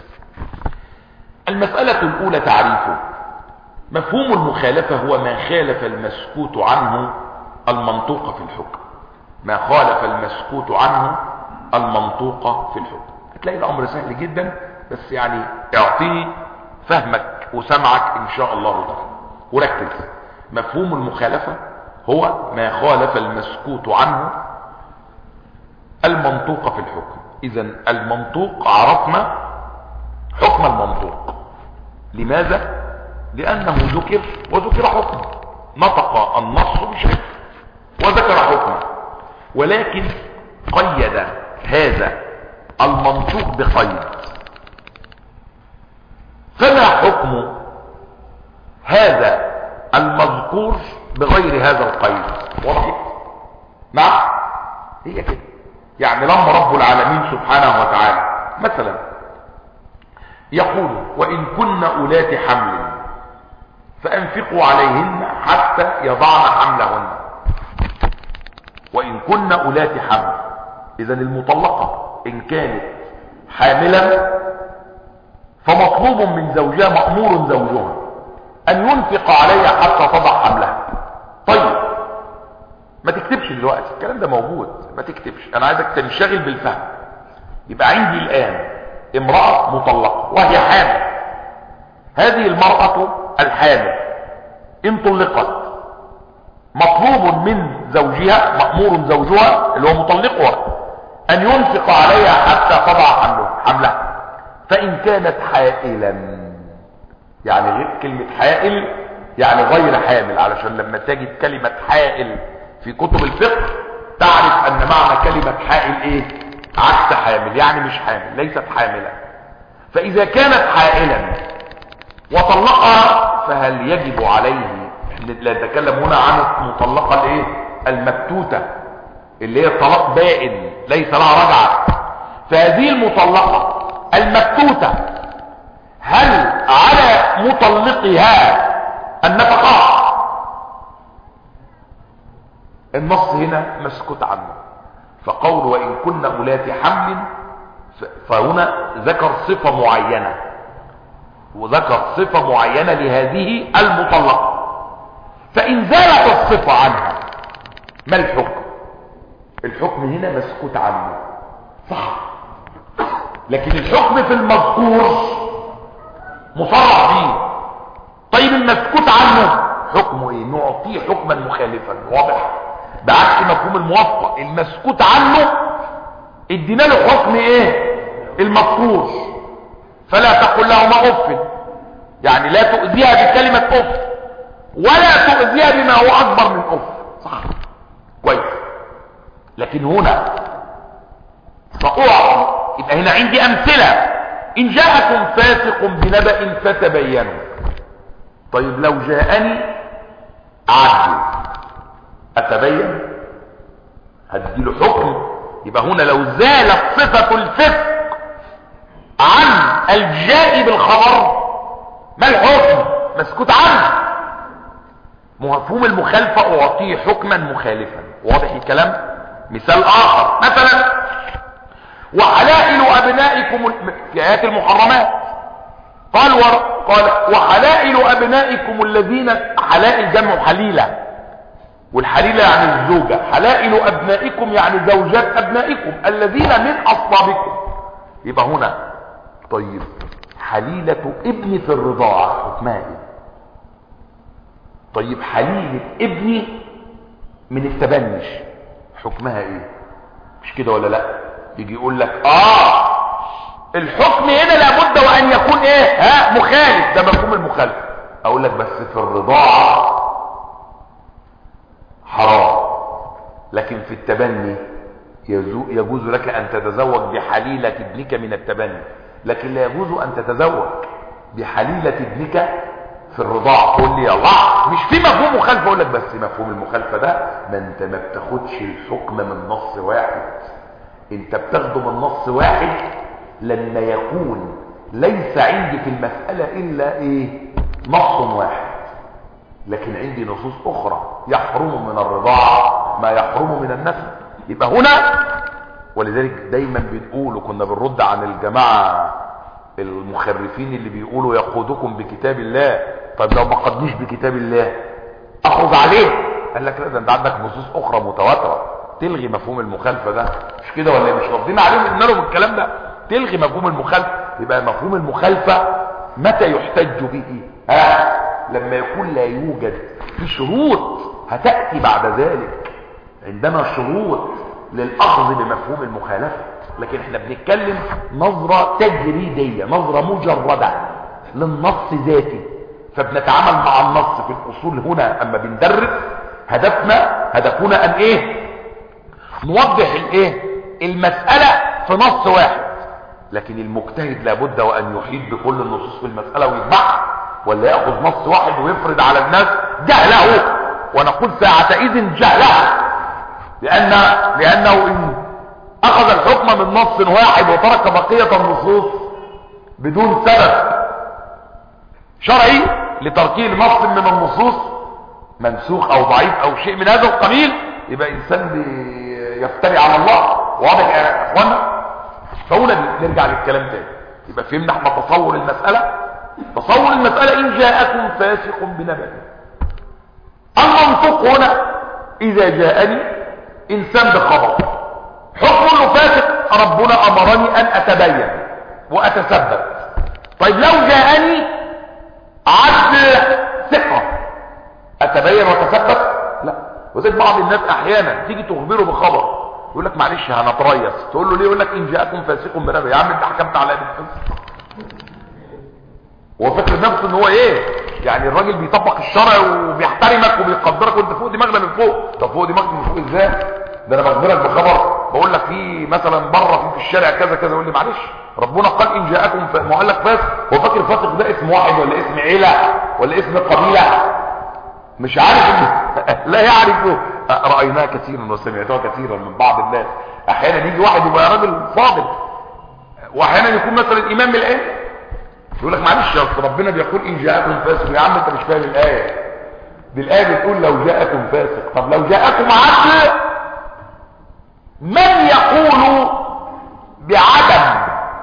المسألة الأولى تعريفه. مفهوم المخالفة هو ما خالف المسكوت عنه المنطوق في الحكم، ما خالف المسكوت عنه المنطوق في الحكم. هتلاقي الأمر سهل جدا، بس يعني اعطيه فهمك وسمعك إن شاء الله تعالى وركز. مفهوم المخالفة هو ما خالف المسكوت عنه المنطوق في الحكم. اذن المنطوق عرفنا حكم المنطوق. لماذا؟ لانه ذكر وذكر حكم، نطق النص بشيء وذكر حكمه، ولكن قيد هذا المنطوق بقيد. فما حكم هذا المذكور بغير هذا القيد؟ واضح؟ نعم، هي كده. يعني لما رب العالمين سبحانه وتعالى مثلا يقول وإن كن أولات حمل فأنفقوا عليهن حتى يضعن حملهن، وإن كن أولات حمل، إذن المطلقة إن كانت حاملا فمطلوب من زوجها، مأمور زوجها أن ينفق عليها حتى تضع حملها. طيب ما تكتبش دلوقتي الكلام ده موجود، ما تكتبش، أنا عايزك تنشغل بالفهم. يبقى عندي الآن امرأة مطلقة وهي حامل، هذه المرأة الحامل إن طلقت مطلوب من زوجها، مأمور زوجها اللي هو مطلقها أن ينفق عليها حتى تضع حملها. فإن كانت حائلا، يعني غير كلمة حائل يعني غير حامل، علشان لما تجد كلمة حائل في كتب الفقه تعرف أن معنى كلمة حائل إيه؟ عكس حامل، يعني مش حامل، ليست حاملة. فإذا كانت حائلا وطلقها فهل يجب عليه، لا نتكلم هنا عن المطلقة الايه المبتوتة اللي هي طلاق بائن ليس لها رجعة، فهذه المطلقة المبتوتة هل على مطلقها النفقة؟ النص هنا مسكوت عنه، فقول وإن كن أولات حمل فهنا ذكر صفة معينة، وذكر صفة معينة لهذه المطلقة. فإن زالت الصفة عنها ما الحكم؟ الحكم هنا مسكوت عنه، صح، لكن الحكم في المذكور مصرح به. طيب المسكوت عنه حكمه ايه؟ نعطيه حكما مخالفا، واضح؟ بعكس مفهوم الموافقة، المسكوت عنه ادينا له حكم ايه؟ المذكور. فلا تقل لهما اف، يعني لا تؤذيها بكلمة اف ولا تؤذيها بما هو اكبر من اف، صح، كويس. لكن هنا فاعطي، يبقى هنا عندي امثلة. ان جاءكم فاسق بنبأ فتبينوا. طيب لو جاءني عدل اتبين؟ هديله حكم. يبقى هنا لو زالت صفة الفسق عن الجاء بالخبر ما الحكم؟ مسكوت عنه. مفهوم المخالفة اعطيه حكما مخالفا، واضح الكلام؟ مثال اخر مثلا وحلائل ابنائكم في ايات المحرمات قال ور... قال وحلائل ابنائكم الذين، حلائل جمع حليلة، والحليلة يعني الزوجة. حلائل ابنائكم يعني زوجات ابنائكم الذين من اصلابكم. يبقى هنا طيب حليلة ابني في الرضاعة حكمها ايه؟ طيب حليلة ابني من التبنش حكمها ايه؟ مش كده ولا لا؟ يجي يقول لك اه الحكم هنا لابد وان يكون ايه؟ ها مخالف، ده مفهوم المخالفة. اقول لك بس في الرضاعة حرام، لكن في التبني يجوز لك ان تتزوج بحليلة ابنك من التبني، لكن لا يجوز ان تتزوج بحليلة ابنك في الرضاعة. قول لي الله مش في مفهوم مخالفة؟ اقول لك بس مفهوم المخالفة ده ما انت ما بتاخدش الحكم من نص واحد، انت بتاخده من نص واحد لما يكون ليس عندي في المسألة الا ايه؟ نص واحد، لكن عندي نصوص اخرى يحرم من الرضاعة ما يحرم من النسب. يبقى هنا ولذلك دايما بنقول، وكنا بنرد عن الجماعة المخرفين اللي بيقولوا يقودكم بكتاب الله. طب لو ما قدنيش بكتاب الله اخرج عليه؟ قال لك لا، ده انت عندك نصوص اخرى متواترة تلغي مفهوم المخالفة ده، مش كده ولا مش راضين عليهم ان لهم الكلام ده؟ تلغي مفهوم المخالفة. يبقى مفهوم المخالفة متى يحتج به؟ ها لما يكون لا يوجد في شروط هتأتي بعد ذلك عندنا شروط للأخذ بمفهوم المخالفة، لكن احنا بنتكلم نظرة تجريدية، نظرة مجردة للنص ذاتي، فبنتعامل مع النص في الأصول. هنا أما بندرس هدفنا هدفنا أن إيه؟ نوضح الإيه؟ المسألة في نص واحد، لكن المجتهد لابد وأن يحيط بكل النصوص في المسألة ويجمعها، ولا يأخذ نص واحد ويفرض على الناس جهله، ونقول ساعتئذ جهله، لأن لأنه إن أخذ الحكم من نص واحد وترك بقية النصوص بدون سبب شرعي لتركيه نص من النصوص منسوخ أو ضعيف أو شيء من هذا القبيل، يبقى إنسان يفتري على الله. واضح يا إخوانا؟ فهنا نرجع للكلام تاني. يبقى فهمنا احنا تصور المسألة. تصور المسألة إن جاءكم فاسق بنبأ. المنطق هنا إذا جاءني إنسان بخبر حكم انه فاسق، ربنا أمرني أن أتبين وأتثبت. طيب لو جاءني عدل ثقة أتبين وأتثبت؟ لا. وزيد بعض الناس أحيانا تيجي تخبره بخبر يقول لك معلش هنتريث، تقول له ليه؟ يقول لك إن جاءكم فاسق بنبأ. يا عم انت حكمت على بالفسق، هو فاكر نفسه ان هو ايه يعني؟ الراجل بيطبق الشرع وبيحترمك وبيقدرك وانت فوق دماغنا من فوق. طب فوق دماغك من فوق ازاي؟ ده انا بخبرك بخبر، بقول لك في مثلا بره في, في الشارع كذا كذا، يقول لي معلش ربنا قال ان جاءكم ف... ما قال لك فاسق. هو فاكر فاسق ده اسم واحد ولا اسم عيله ولا اسم قبيله؟ مش عارف إن... لا يعرفه. رايناه كثيرا وسمعتها كثيرا من بعض الناس. احيانا يجي واحد يبقى راجل فاضل، واحيانا يكون مثلا امام من الائمه يقول لك معلش يا ربنا بيقول ان جاءكم فاسق. يا عم انت مش فاهم الايه دي. الايه بتقول لو جاءكم فاسق. طب لو جاءكم عدل، من يقول بعدم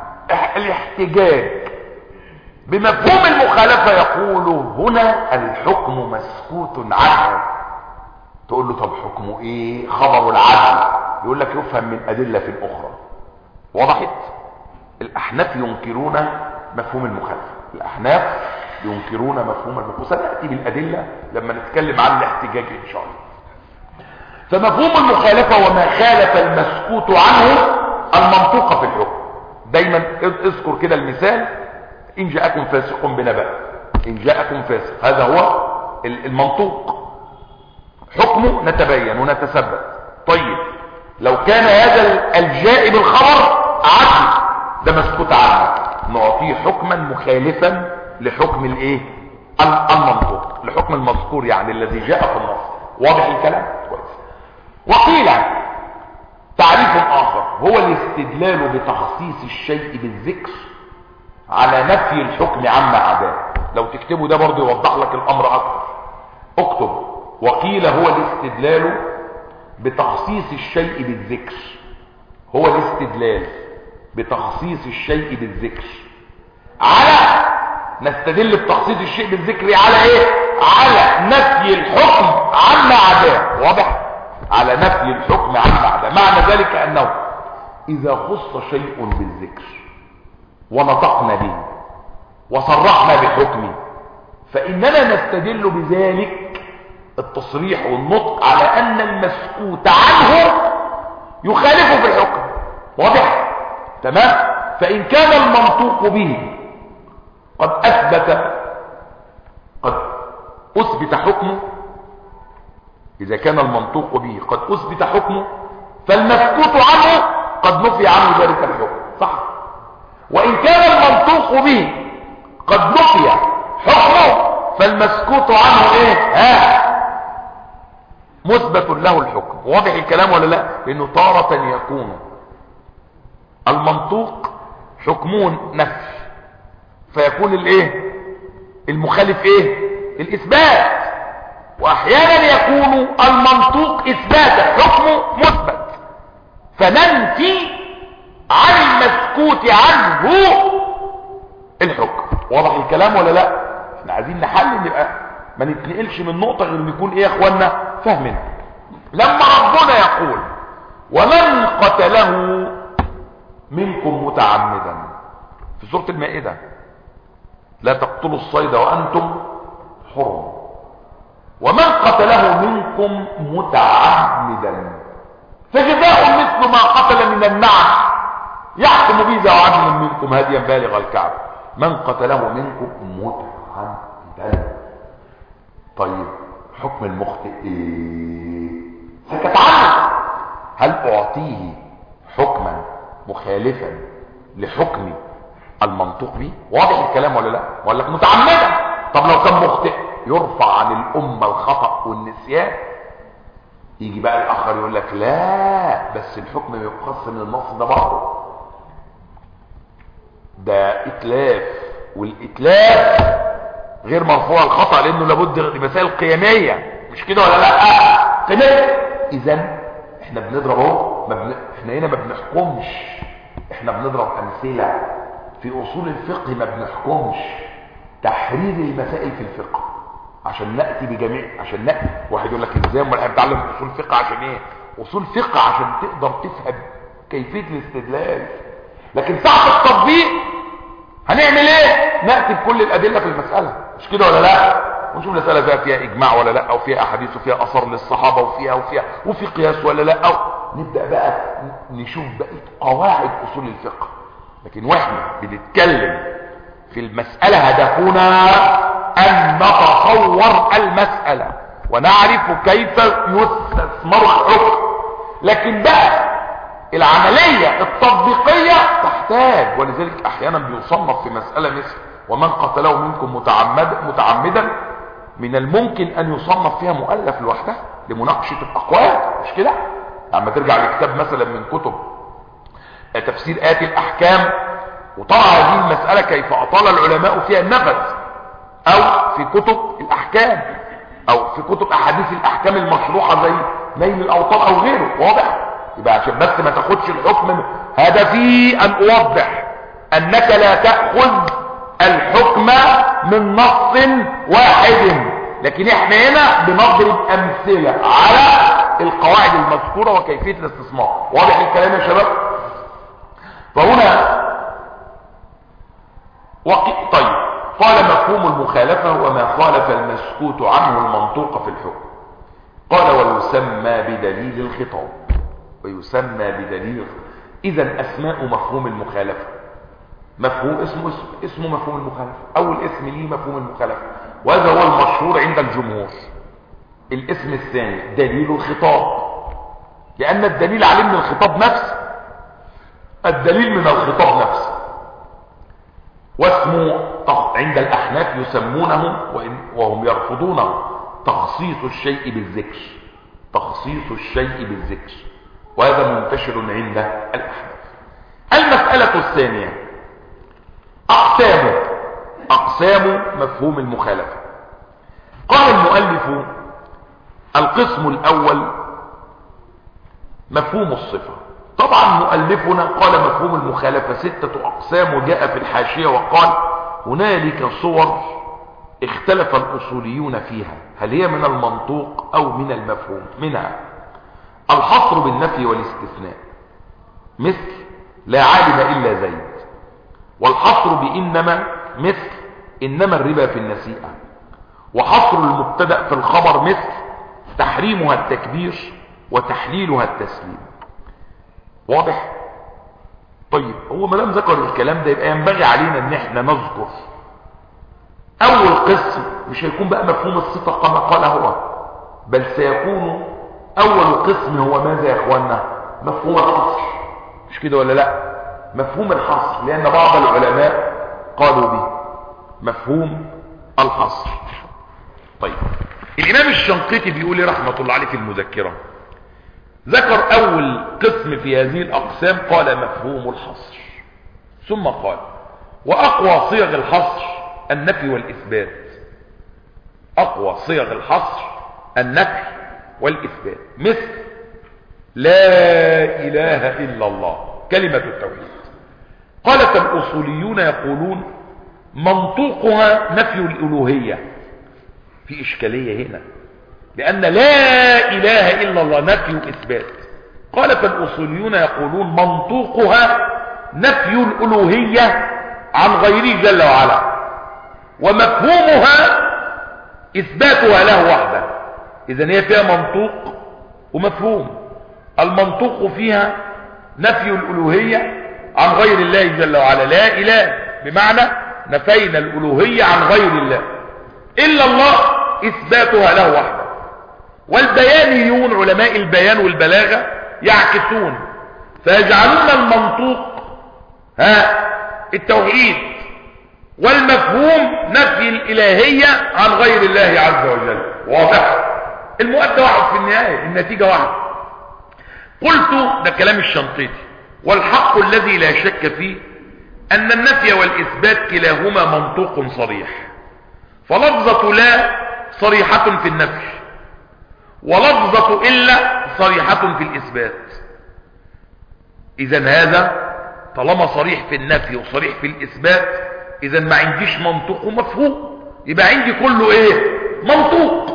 الاحتجاج بمفهوم المخالفه يقول هنا الحكم مسكوت عنه. تقول له طب حكمه ايه؟ خبر العدل. يقول لك يفهم من ادله اخرى. وضحت؟ الاحناف ينكرون مفهوم المخالفه، الاحناف ينكرون مفهوم المخالفه، وسناتي بالادله لما نتكلم عن الاحتجاج ان شاء الله. فمفهوم المخالفه وما خالف المسكوت عنه المنطوق في الحكم. دايما اذكر كده المثال، ان جاءكم فاسق بنبأ، ان جاءكم فاسق، هذا هو المنطوق، حكمه نتبين ونتثبت. طيب لو كان هذا الجاء بالخبر عدل، ده مسكوت عنه، نعطيه حكما مخالفا لحكم الايه؟ المنطوق، لحكم المذكور يعني الذي جاء في النص. واضح الكلام؟ كويس. وقيل تعريف اخر هو الاستدلال بتخصيص الشيء بالذكر على نفي الحكم عما عداه. لو تكتبوا ده برضه يوضح لك الامر اكثر. اكتب وقيل هو الاستدلال بتخصيص الشيء بالذكر. هو الاستدلال بتخصيص الشيء بالذكر على، نستدل بتخصيص الشيء بالذكر على ايه؟ على نفي الحكم عما عداه. واضح؟ على نفي الحكم عما عداه. معنى ذلك انه اذا خص شيء بالذكر ونطقنا به وصرحنا بحكمه، فاننا نستدل بذلك التصريح والنطق على ان المسكوت عنه يخالفه في الحكم. واضح؟ تمام. فإن كان المنطوق به قد أثبت قد أثبت حكمه، إذا كان المنطوق به قد أثبت حكمه فالمسكوت عنه قد نفي عنه ذلك الحكم. صح؟ وإن كان المنطوق به قد نفي حكمه فالمسكوت عنه إيه؟ ها؟ مثبت له الحكم. واضح الكلام ولا لا؟ لأنه تارة يكون المنطوق حكمون نفي، فيكون الايه؟ المخالف ايه؟ الاثبات. واحيانا يكون المنطوق اثباتا، حكمه مثبت، فننفي عن المسكوت عنه الحكم. واضح الكلام ولا لا؟ احنا عايزين نحلل، نبقى ما نتنقلش من نقطه غير نكون ايه يا اخوانا فاهمين. لما ربنا يقول ومن قتله منكم متعمدا في سورة المائدة لا تقتلوا الصيد وأنتم حرم، ومن قتله منكم متعمدا فجزاء مثل ما قتل من النعم يحكم به ذو عدل منكم هديا بالغ الكعبة. من قتله منكم متعمدا. طيب حكم المخطئ ايه؟ سكت عنه. هل اعطيه حكما مخالفا لحكم المنطوق به؟ واضح الكلام ولا لا؟ ولا لك متعمدا؟ طب لو كان مخطئ يرفع عن الامه الخطأ والنسيان. يجي بقى الاخر يقول لك لا بس الحكم يقص من النص ده بعضه، ده اتلاف، والاتلاف غير مرفوع الخطأ لانه لابد لمسائل قيميه، مش كده ولا لا؟ قيميه. اذا احنا بنضرب اهو، بن... احنا هنا ما بنحكمش، احنا بنضرب امثله. في اصول الفقه ما بنحكمش، تحرير المسائل في الفقه عشان ناتي بجميع، عشان ناتي. واحد يقول لك ازاي امال احنا بنتعلم اصول فقه عشان ايه؟ اصول فقه عشان تقدر تفهم كيفيه الاستدلال، لكن ساعه التطبيق هنعمل ايه؟ ناتي بكل الادله في المساله، مش كده ولا لا؟ ونشوف المساله فيها فيها اجماع ولا لا، او فيها احاديث وفيها اثر للصحابه وفيها وفيها وفي قياس ولا لا، او نبدا بقى نشوف بقيه قواعد اصول الفقه. لكن واحنا بنتكلم في المساله هدفنا ان نتصور المساله ونعرف كيف يستثمر الحكم، لكن بقى العمليه التطبيقيه تحتاج، ولذلك احيانا بيصنف في مساله مثل ومن قتله منكم متعمد متعمدا من الممكن ان يصنف فيها مؤلف لوحدها لمناقشه الاقوال، مش كده؟ لما ترجع لكتاب مثلا من كتب تفسير آيات الأحكام وطرح هذه المسألة كيف أطال العلماء فيها النفس، أو في كتب الأحكام، أو في كتب أحاديث الأحكام المشروحة زي نيل الأوطار أو غيره، واضح؟ يبقى عشان بس ما تاخدش الحكم، هدفي أن أوضح أنك لا تأخذ الحكم من نص واحد، لكن احنا هنا بنضرب أمثلة على القواعد المذكورة وكيفية الاستثمار. واضح الكلام يا شباب؟ فهنا وقت. طيب قال مفهوم المخالفة وما خالف المسكوت عنه المنطوق في الحكم. قال ويسمى بدليل الخطاب، ويسمى بدليل. إذا أسماء مفهوم المخالفة، مفهوم اسمه اسم اسمه مفهوم المخالفة، أول اسم ليه مفهوم المخالفة، وهذا هو المشهور عند الجمهور. الاسم الثاني دليل الخطاب، لأن الدليل عليه من الخطاب نفسه، الدليل من الخطاب نفسه. واسمه عند الأحناف يسمونه وهم يرفضونه تخصيص الشيء بالذكر، تخصيص الشيء بالذكر، وهذا منتشر عند الأحناف. المسألة الثانية أقسام أقسام مفهوم المخالفة. قال المؤلف القسم الأول مفهوم الصفة. طبعا مؤلفنا قال مفهوم المخالفة ستة أقسام، وجاء في الحاشية وقال هنالك صور اختلف الأصوليون فيها هل هي من المنطوق أو من المفهوم. منها الحصر بالنفي والاستثناء مثل لا عالم إلا زيد، والحصر بإنما مثل إنما الربا في النسيئة، وحصر المبتدأ في الخبر مثل تحريمها التكبير وتحليلها التسليم. واضح؟ طيب هو ما دام ذكر الكلام ده يبقى ينبغي علينا ان احنا نذكر اول قسم، مش هيكون بقى مفهوم الصفة كما قال هو، بل سيكون اول قسم هو ماذا يا اخوانا؟ مفهوم الحصر، مش كده ولا لا؟ مفهوم الحصر، لان بعض العلماء قالوا به مفهوم الحصر. طيب الامام الشنقيطي بيقول لي رحمة الله عليه في المذكرة، ذكر اول قسم في هذه الاقسام قال مفهوم الحصر، ثم قال واقوى صيغ الحصر النفي والاثبات. اقوى صيغ الحصر النفي والاثبات مثل لا اله الا الله، كلمة التوحيد. قالت الاصوليون يقولون منطوقها نفي الالوهية. في اشكالية هنا، لأن لا إله إلا الله نفي وإثبات. قال فالأصوليون يقولون منطوقها نفي الألوهية عن غيره جل وعلا، ومفهومها إثباتها له وحده. إذن هي فيها منطوق ومفهوم. المنطوق فيها نفي الألوهية عن غير الله جل وعلا، لا إله، بمعنى نفينا الألوهية عن غير الله إلا الله، إثباتها له وحده. والبيانيون علماء البيان والبلاغة يعكسون فيجعلون المنطوق ها التوحيد، والمفهوم نفي الإلهية عن غير الله عز وجل. واضح؟ المؤدى واحد في النهاية، النتيجة واحد. قلت، ده كلام الشنقيطي، والحق الذي لا شك فيه أن النفي والإثبات كلاهما منطوق صريح، فلفظة لا صريحة في النفي، ولفظة إلا صريحة في الإثبات. إذن هذا طالما صريح في النفي وصريح في الإثبات، إذن ما عنديش منطوق ومفهوم، يبقى عندي كله إيه؟ منطوق.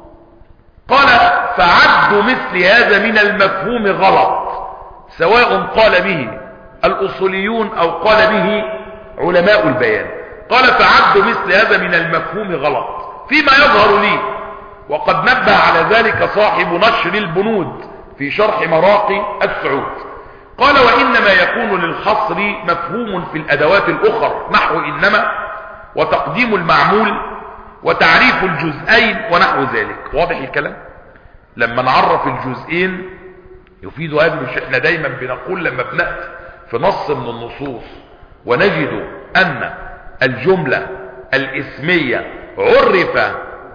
قال فعد مثل هذا من المفهوم غلط، سواء قال به الأصوليون أو قال به علماء البيان. قال فعد مثل هذا من المفهوم غلط فيما يظهر لي، وقد نبه على ذلك صاحب نشر البنود في شرح مراقي السعود. قال وإنما يكون للحصر مفهوم في الأدوات الأخرى، نحو إنما وتقديم المعمول وتعريف الجزئين ونحو ذلك. واضح الكلام؟ لما نعرف الجزئين يفيد هذا. مش احنا دايما بنقول لما بنأتي في نص من النصوص ونجد أن الجملة الاسمية عرف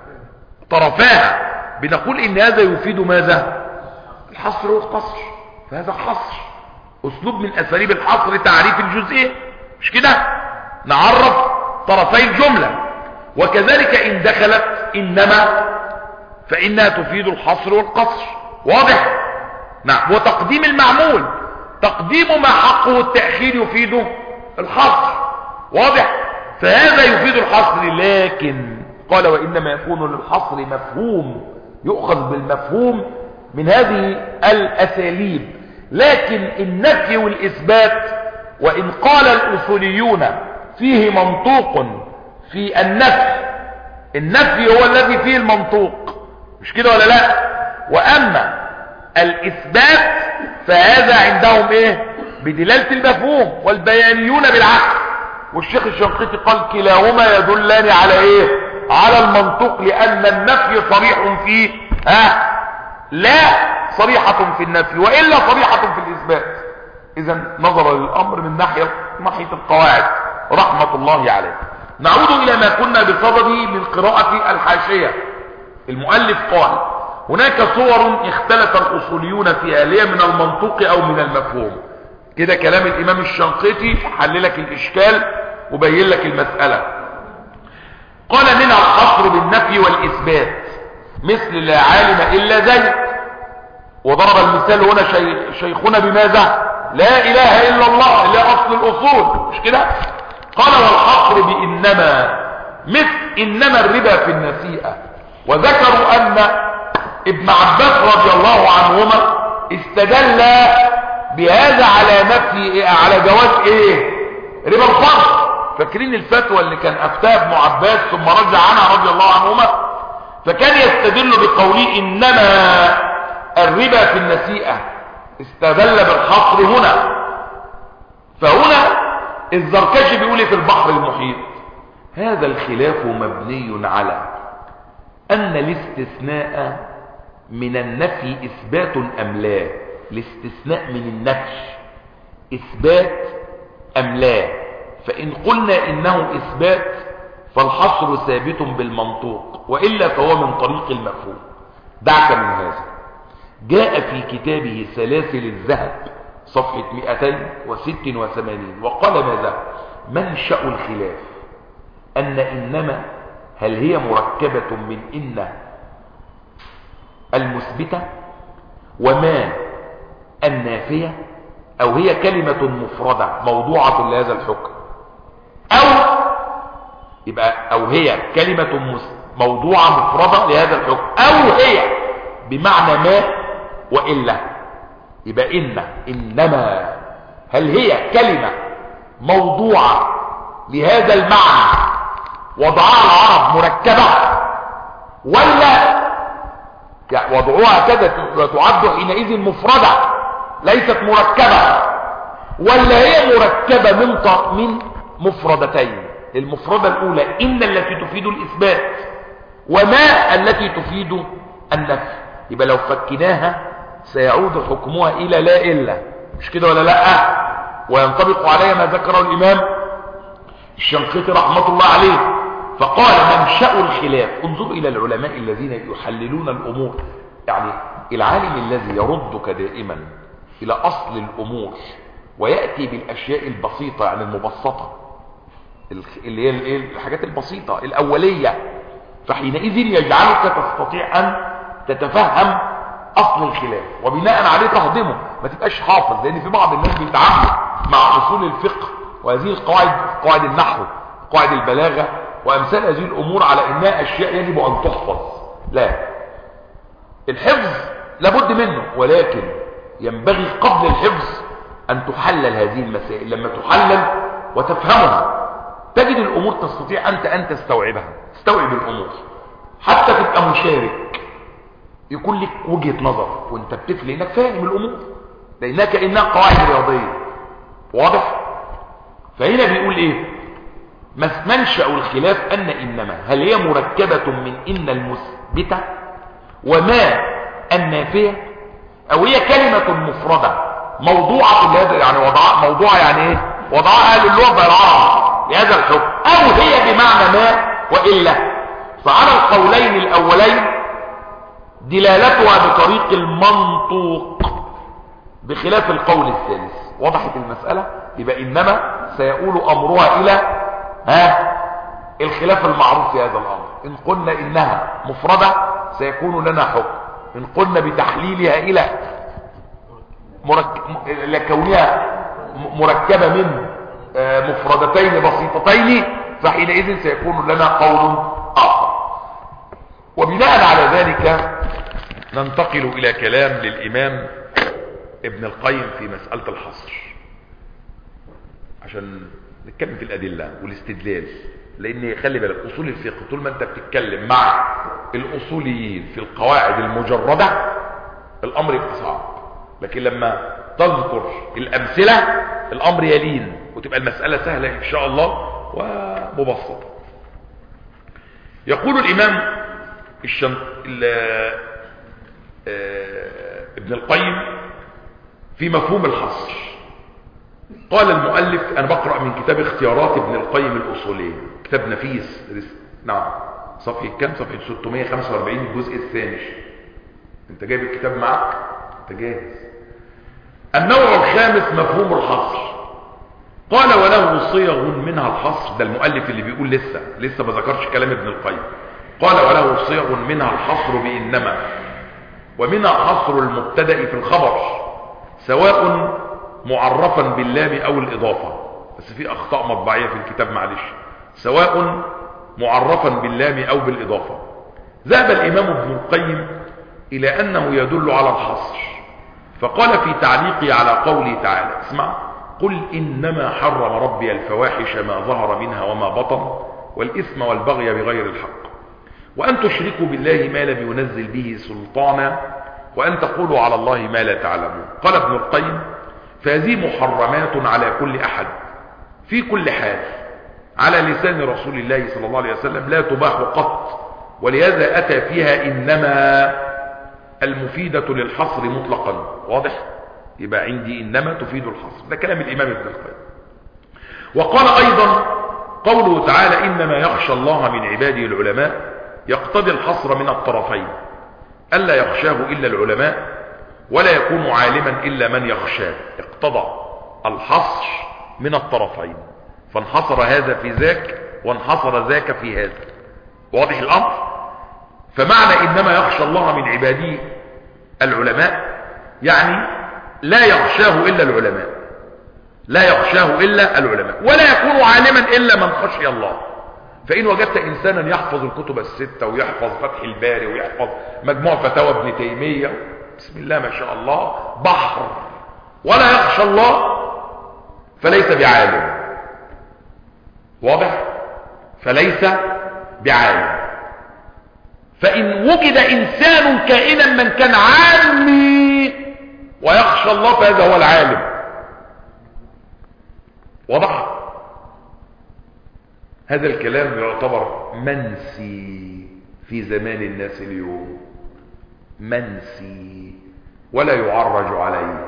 طرفاها، بنقول إن هذا يفيد ماذا؟ الحصر والقصر. فهذا حصر، أسلوب من أساليب الحصر تعريف الجزئين، مش كده؟ نعرف طرفي الجملة. وكذلك إن دخلت إنما فإنها تفيد الحصر والقصر. واضح؟ نعم. وتقديم المعمول، تقديم ما حقه التأخير يفيد الحصر. واضح؟ فهذا يفيد الحصر. لكن قال وإنما يكون للحصر مفهوم، يؤخذ بالمفهوم من هذه الأساليب. لكن النفي والإثبات، وإن قال الأصوليون فيه منطوق في النفي، النفي هو الذي فيه المنطوق، مش كده ولا لا؟ وأما الإثبات فهذا عندهم إيه؟ بدلالة المفهوم، والبيانيون بالعكس. والشيخ الشنقيطي قال كلاهما يدلان على إيه؟ على المنطوق، لأن النفي صريح فيه، ها لا صريحة في النفي، وإلا صريحة في الإثبات. إذا نظر للأمر من ناحية ناحية القواعد رحمة الله عليه. نعود إلى ما كنا بصدده من قراءة الحاشية. المؤلف قال هناك صور اختلف الأصوليون فيها، هي من المنطوق أو من المفهوم. كده كلام الإمام الشنقيطي حل لك الإشكال وبين لك المسألة. قال منها الحصر بالنفي والإثبات، مثل لا عالم إلا زيد. وضرب المثال هنا شي... شيخنا بماذا؟ لا إله إلا الله، لا أصل الأصول، مش كده؟ قال والحصر بإنما، مثل إنما الربا في النسيئة. وذكروا أن ابن عباس رضي الله عنهما استدل بهذا على نفي، على جواز ايه؟ ربا الفضل. فاكرين الفتوى اللي كان افتاها ابن عباس ثم رجع عنها رضي الله عنهما؟ فكان يستدل بقوله انما الربا في النسيئة، استدل بالحصر هنا. فهنا الزركشي بيقول في البحر المحيط هذا الخلاف مبني على ان الاستثناء من النفي اثبات ام لا. الاستثناء من النفي اثبات ام لا. فان قلنا انه اثبات فالحصر ثابت بالمنطوق، وإلا فهو من طريق المفهوم. دعك من هذا. جاء في كتابه سلاسل الذهب صفحة مئتين وستة وثمانين وقال ماذا؟ منشأ الخلاف أن إنما هل هي مركبة من إن المثبتة وما النافية، أو هي كلمة مفردة موضوعة لهذا الحكم، أو يبقى أو هي كلمة موضوعة مفردة لهذا الحكم، أو هي بمعنى ما وإلا. يبقى إن إنما هل هي كلمة موضوعة لهذا المعنى وضعها العرب مركبة، ولا يعني وضعوها كذا تعد حينئذ مفردة ليست مركبة، ولا هي مركبة من من مفردتين؟ المفردة الأولى إن التي تفيد الإثبات، وما التي تفيد النفي. يبقى لو فكناها سيعود حكمها إلى لا إلا، مش كده ولا لا؟ وينطبق عليها ما ذكره الإمام الشنقيطي رحمة الله عليه، فقال منشأ الخلاف. انظر إلى العلماء الذين يحللون الأمور، يعني العالم الذي يردك دائما إلى أصل الأمور ويأتي بالأشياء البسيطة، يعني المبسطة، اللي هي الحاجات البسيطة الأولية، فحينئذ يجعلك تستطيع أن تتفهم أصل الخلاف وبناء عليه تهضمه، ما تبقاش حافظ. لأن في بعض الناس بيتعاملوا مع أصول الفقه وهذه القواعد، قواعد النحو، قواعد البلاغة وأمثال هذه الأمور، على أنها أشياء يجب أن تحفظ. لا، الحفظ لابد منه، ولكن ينبغي قبل الحفظ أن تحلل هذه المسائل. لما تحلل وتفهمها تجد الأمور تستطيع أنت أن تستوعبها، تستوعب الأمور، حتى تبقى مشارك، يكون لك وجهة نظر وانت بتفل انك فاهم الأمور، لأنها كأنها قواعد رياضية. واضح؟ فهنا بيقول ايه؟ منشأ الخلاف أن إنما، هل هي مركبة من إن المثبتة وما النافية، أو هي كلمة مفردة موضوعة لهذا، يعني وضع موضوع يعني ايه؟ وضعها أهل اللغة العرب لهذا الحكم، أو هي بمعنى ما وإلا. فعلى القولين الأولين دلالتها بطريق المنطوق بخلاف القول الثالث. وضحت المسألة؟ يبقى إنما سيقول أمرها إلى ها الخلاف المعروف في هذا الأمر. إن قلنا إنها مفردة سيكون لنا حكم، إن قلنا بتحليلها إلى مرك... لكونها مركبة من مفردتين بسيطتين فحينئذ سيكون لنا قول آخر. وبناء على ذلك ننتقل إلى كلام للإمام ابن القيم في مسألة الحصر، عشان نتكلم في الأدلة والاستدلال. لأن خلي بالك أصول الفقه طول ما أنت بتتكلم مع الأصوليين في القواعد المجردة الأمر يبقى صعب، لكن لما تذكر الأمثلة الأمر يلين وتبقى المسألة سهلة إن شاء الله ومبسطة. يقول الإمام الشن... ال... ابن القيم في مفهوم الحصر. قال المؤلف، أنا بقرأ من كتاب اختيارات ابن القيم الأصولية، كتاب نفيس. نعم، صفحة كم؟ صفحة ستمائة وخمسة وأربعين، الجزء الثاني. انت جايب الكتاب معك؟ انت جاهز؟ النوع الخامس مفهوم الحصر. قال وله صيغ منها الحصر. ده المؤلف اللي بيقول لسه لسه ما ذكرش كلام ابن القيم. قال وله صيغ منها الحصر بإنما، ومنها حصر المبتدأ في الخبر سواء معرفا باللام أو الإضافة. بس في أخطاء مطبعية في الكتاب معلش. سواء معرفا باللام أو بالإضافة. ذهب الإمام ابن القيم إلى أنه يدل على الحصر، فقال في تعليقه على قوله تعالى، اسمع: قل إنما حرم ربي الفواحش ما ظهر منها وما بطن والإثم والبغي بغير الحق وأن تشركوا بالله ما لم ينزل به سلطانا وأن تقولوا على الله ما لا تعلمون. قال ابن القيم: فهذه محرمات على كل أحد في كل حال على لسان رسول الله صلى الله عليه وسلم، لا تباح قط، ولهذا أتى فيها إنما المفيدة للحصر مطلقا. واضح؟ يبقى عندي إنما تفيد الحصر. ده كلام الإمام ابن القيم. وقال أيضا قوله تعالى: إنما يخشى الله من عباده العلماء، يقتضي الحصر من الطرفين، ألا يخشاه إلا العلماء ولا يكون عالما إلا من يخشاه. اقتضى الحصر من الطرفين، فانحصر هذا في ذاك وانحصر ذاك في هذا. واضح الأمر؟ فمعنى إنما يخشى الله من عباده العلماء يعني لا يخشاه إلا العلماء، لا يخشاه إلا العلماء، ولا يكون عالما إلا من خشي الله. فإن وجدت إنسانا يحفظ الكتب الستة ويحفظ فتح الباري ويحفظ مجموع فتاوى ابن تيمية، بسم الله ما شاء الله بحر، ولا يخشى الله، فليس بعالم. واضح؟ فليس بعالم. فإن وجد إنسان كائنا من كان عامي ويخشى الله فهذا هو العالم. وضح؟ هذا الكلام يعتبر منسي في زمان الناس اليوم، منسي ولا يعرج عليه.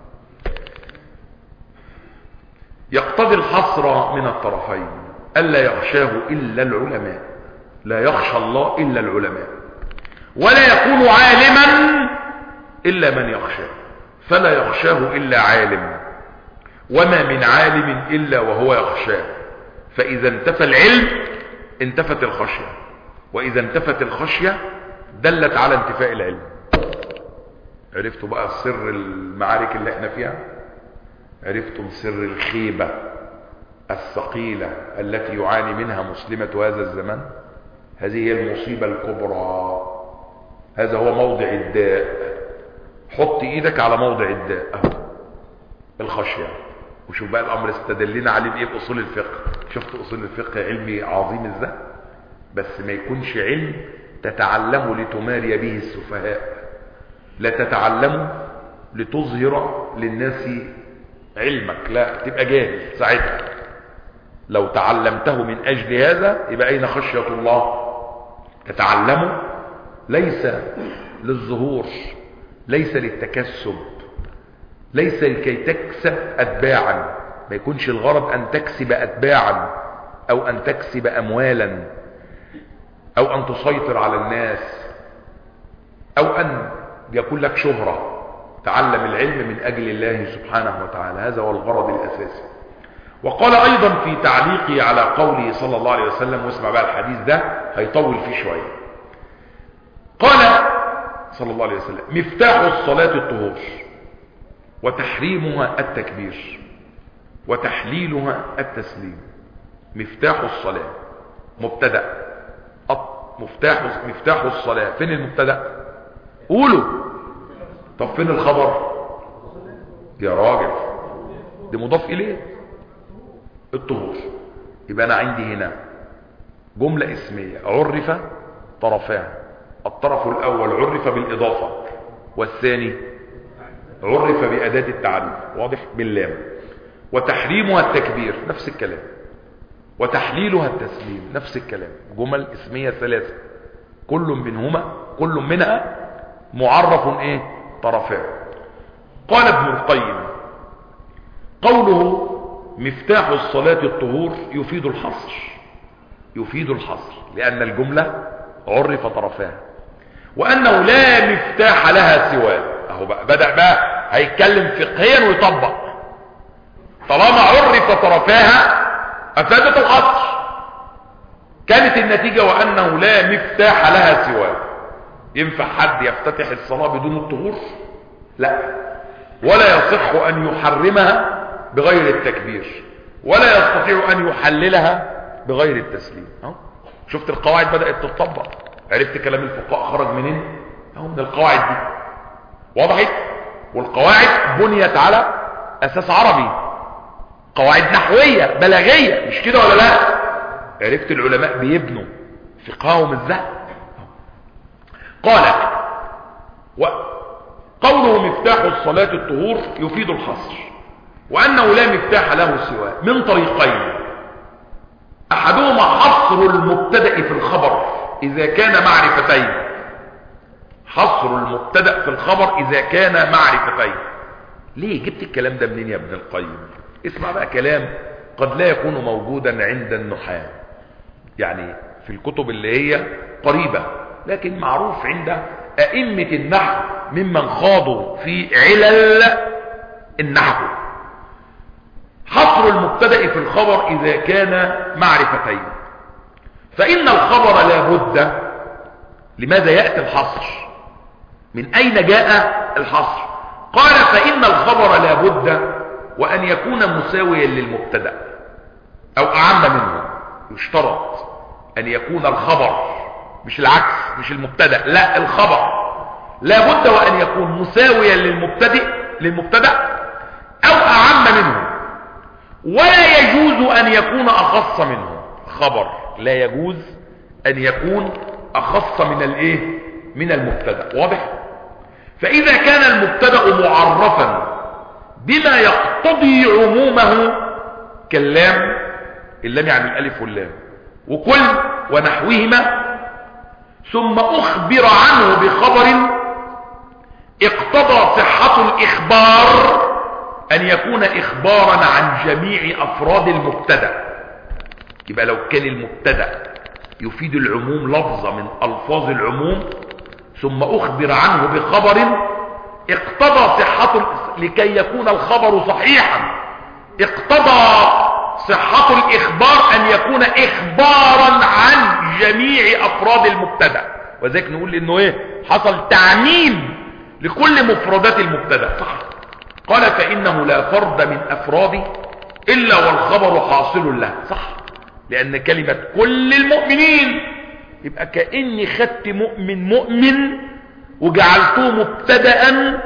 يقتضي الحصر من الطرفين، ألا يخشاه إلا العلماء، لا يخشى الله إلا العلماء، ولا يكون عالما إلا من يخشاه، فلا يخشاه إلا عالم، وما من عالم إلا وهو يخشاه. فإذا انتفى العلم انتفت الخشية، وإذا انتفت الخشية دلت على انتفاء العلم. عرفتوا بقى سر المعارك اللي احنا فيها؟ عرفتم سر الخيبة الثقيلة التي يعاني منها مسلمة هذا الزمان؟ هذه هي المصيبة الكبرى، هذا هو موضع الداء. حط ايدك على موضع الداء اهو، الخشية. وشوف بقى الامر استدلنا عليه بايه؟ باصول الفقه. شفت اصول الفقه علمي عظيم ازاي؟ بس ما يكونش علم تتعلمه لتماري به السفهاء، لا تتعلمه لتظهر للناس علمك، لا تبقى جاهل ساعتها. لو تعلمته من اجل هذا يبقى اين خشية الله؟ تتعلمه ليس للظهور، ليس للتكسب، ليس لكي تكسب اتباعا. ما يكونش الغرض ان تكسب اتباعا او ان تكسب اموالا او ان تسيطر على الناس او ان يكون لك شهرة. تعلم العلم من اجل الله سبحانه وتعالى، هذا هو الغرض الاساسي. وقال ايضا في تعليقه على قوله صلى الله عليه وسلم، واسمع بقى الحديث ده هيطول فيه شوية. قال صلى الله عليه وسلم: مفتاح الصلاة الطهور، وتحريمها التكبير، وتحليلها التسليم. مفتاح الصلاة مبتدأ، مفتاح مفتاح الصلاة. فين المبتدأ؟ قولوا. طب فين الخبر يا راجل؟ دي مضاف اليه، الطهور. يبقى انا عندي هنا جملة اسمية عرف طرفاها. الطرف الاول عرف بالاضافة، والثاني عرف بأداة التعريف، واضح؟ باللام. وتحريمها التكبير، نفس الكلام. وتحليلها التسليم، نفس الكلام. جمل اسمية ثلاثة، كل منهما كل منها معرف ايه؟ طرفان. قال ابن القيم: قوله مفتاح الصلاة الطهور يفيد الحصر، يفيد الحصر لأن الجملة عرف طرفاها، وأنه لا مفتاح لها سواه. اهو بقى بدأ بقى هيتكلم فقهيا ويطبق. طالما عرف طرفاها أفادت الحصر، كانت النتيجة وأنه لا مفتاح لها سواه. ينفع حد يفتتح الصلاة بدون الطهور؟ لا. ولا يصح أن يحرمها بغير التكبير، ولا يستطيع أن يحللها بغير التسليم. أهو شفت القواعد بدأت تطبق. عرفت كلام الفقهاء خرج منين؟ أهو من القواعد دي. وضحت؟ والقواعد بنيت على أساس عربي، قواعد نحوية بلاغية، مش كده ولا لا؟ عرفت العلماء بيبنوا فقههم ازاي. قال: وقوله مفتاح الصلاة الطهور يفيد الحصر، وأنه لا مفتاح له سواه من طريقين: أحدهما حصر المبتدأ في الخبر إذا كان معرفتين. حصر المبتدأ في الخبر إذا كان معرفتين. ليه جبت الكلام ده منين يا ابن القيم؟ اسمع بقى كلام قد لا يكون موجودا عند النحاة، يعني في الكتب اللي هي قريبة، لكن معروف عند أئمة النحو ممن خاضوا في علل النحو. حصر المبتدأ في الخبر إذا كان معرفتين، فإن الخبر لا بد. لماذا يأتي الحصر؟ من أين جاء الحصر؟ قال: فإن الخبر لا بد وأن يكون مساويا للمبتدأ أو أعم منه. يشترط أن يكون الخبر، مش العكس، مش المبتدأ، لا الخبر لا بد وأن يكون مساويا للمبتدئ للمبتدأ أو أعم منه، ولا يجوز أن يكون أخص منه. خبر لا يجوز أن يكون اخص من الايه من المبتدا. واضح؟ فاذا كان المبتدا معرفا بما يقتضي عمومه كاللام، اللام يعني الالف واللام، وكل ونحوهما، ثم اخبر عنه بخبر اقتضى صحة الاخبار ان يكون اخبارا عن جميع افراد المبتدا. يبقى لو كان المبتدا يفيد العموم لفظة من الفاظ العموم، ثم اخبر عنه بخبر اقتضى صحة، لكي يكون الخبر صحيحا اقتضى صحة الاخبار ان يكون اخبارا عن جميع افراد المبتدا. وذلك نقول انه ايه؟ حصل تعميم لكل مفردات المبتدا. صح؟ قال فانه لا فرد من افراده الا والخبر حاصل له. صح؟ لان كلمة كل المؤمنين يبقى كأني خدت مؤمن مؤمن وجعلته مبتدأ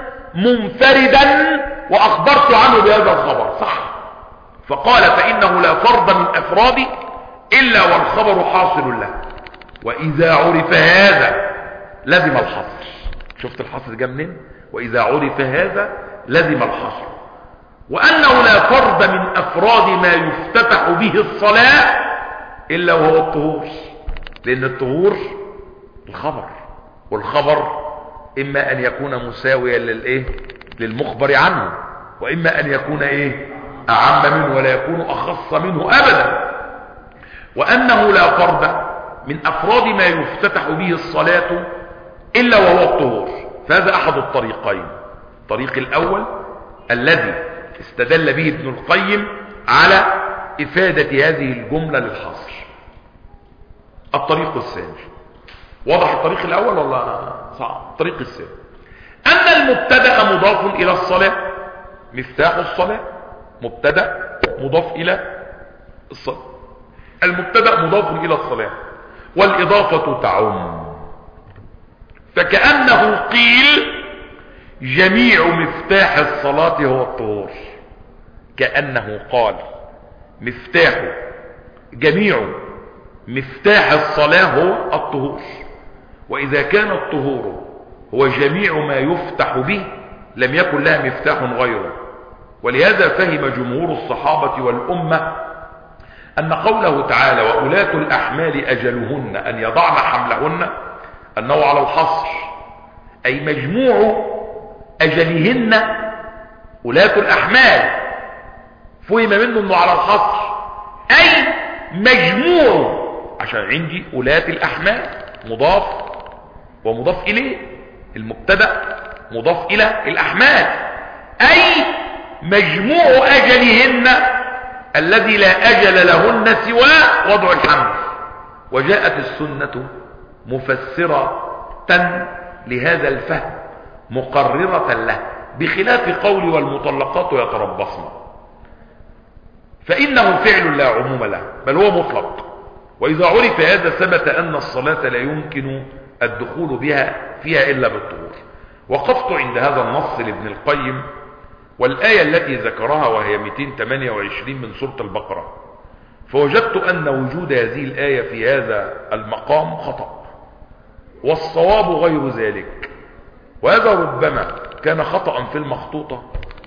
منفردا واخبرت عنه بهذا الخبر. صح؟ فقال فانه لا فرد من افراده الا والخبر حاصل له. واذا عرف هذا لزم الحصر. شفت الحصر جاء منين؟ واذا عرف هذا لزم الحصر. وانه لا فرد من افراد ما يفتتح به الصلاة الا وهو الطهور، لان الطهور الخبر، والخبر اما ان يكون مساويا للايه للمخبر عنه، واما ان يكون ايه اعم منه ولا يكون اخص منه ابدا. وانه لا فرد من افراد ما يفتتح به الصلاة الا وهو الطهور. فهذا احد الطريقين. الطريق الاول الذي استدل به ابن القيم على افادة هذه الجملة للحصر. الطريق الثاني، واضح الطريق الاول ولا صعب؟ الطريق الثاني ان المبتدا مضاف الى الصلاة، مفتاح الصلاة مبتدا مضاف الى الصلاة، المبتدا مضاف الى الصلاة والاضافة تعم، فكأنه قيل جميع مفتاح الصلاة هو الطهور. كأنه قال مفتاح جميع مفتاح الصلاة هو الطهور. وإذا كان الطهور هو جميع ما يفتح به لم يكن لها مفتاح غيره. ولهذا فهم جمهور الصحابة والأمة أن قوله تعالى وأولاة الأحمال أجلهن أن يضعن حملهن أنه على الحصر، أي مجموع أجلهن أولاة الأحمال، فهم منه أنه على الحصر أي مجموع، عشان عندي أولاة الأحمال مضاف ومضاف إليه، المبتدأ مضاف إلى الأحمال، أي مجموع أجلهن الذي لا أجل لهن سوى وضع الحمل. وجاءت السنة مفسرة لهذا الفهم مقررة له، بخلاف قول والمطلقات يتربصن، فإنه فعل لا عموم له بل هو مطلق. وإذا عرف هذا ثبت أن الصلاة لا يمكن الدخول بها فيها إلا بالطهور. وقفت عند هذا النص لابن القيم والآية التي ذكرها وهي مئتين وثمانية وعشرين من سورة البقرة، فوجدت أن وجود هذه الآية في هذا المقام خطأ، والصواب غير ذلك. وهذا ربما كان خطأ في المخطوطة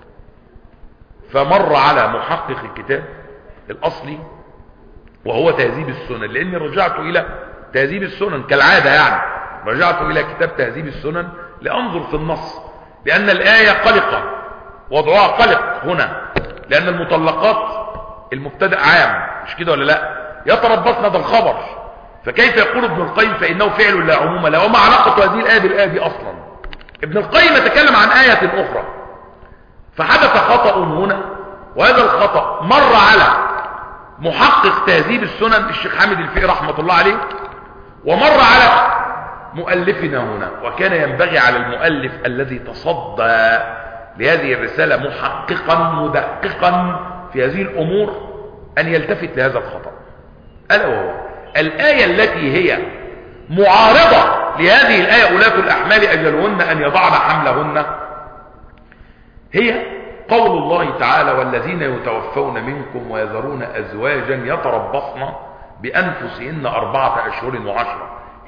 فمر على محقق الكتاب الأصلي وهو تهذيب السنن، لأني رجعت إلى تهذيب السنن كالعادة، يعني رجعت إلى كتاب تهذيب السنن لأنظر في النص، لأن الآية قلقة، وضعها قلق هنا، لأن المطلقات المبتدأ عام، مش كده ولا لا؟ يتربصن ده الخبر، فكيف يقول ابن القيم فإنه فعل لا عموم له؟ وما علاقة هذه الآية بالآية دي أصلا؟ ابن القيم يتكلم عن آية أخرى، فحدث خطأ هنا، وهذا الخطأ مر على محقق تهذيب السنن الشيخ حامد الفقي رحمة الله عليه، ومر على مؤلفنا هنا. وكان ينبغي على المؤلف الذي تصدى لهذه الرسالة محققا مدققا في هذه الأمور أن يلتفت لهذا الخطأ، ألا وهو الآية التي هي معارضة لهذه الآية أولاة الأحمال أجلهن أن يضعن حملهن، هي قول الله تعالى والذين يتوفون منكم ويذرون أزواجا يتربصن بأنفسهن أربعة أشهر وعشرة.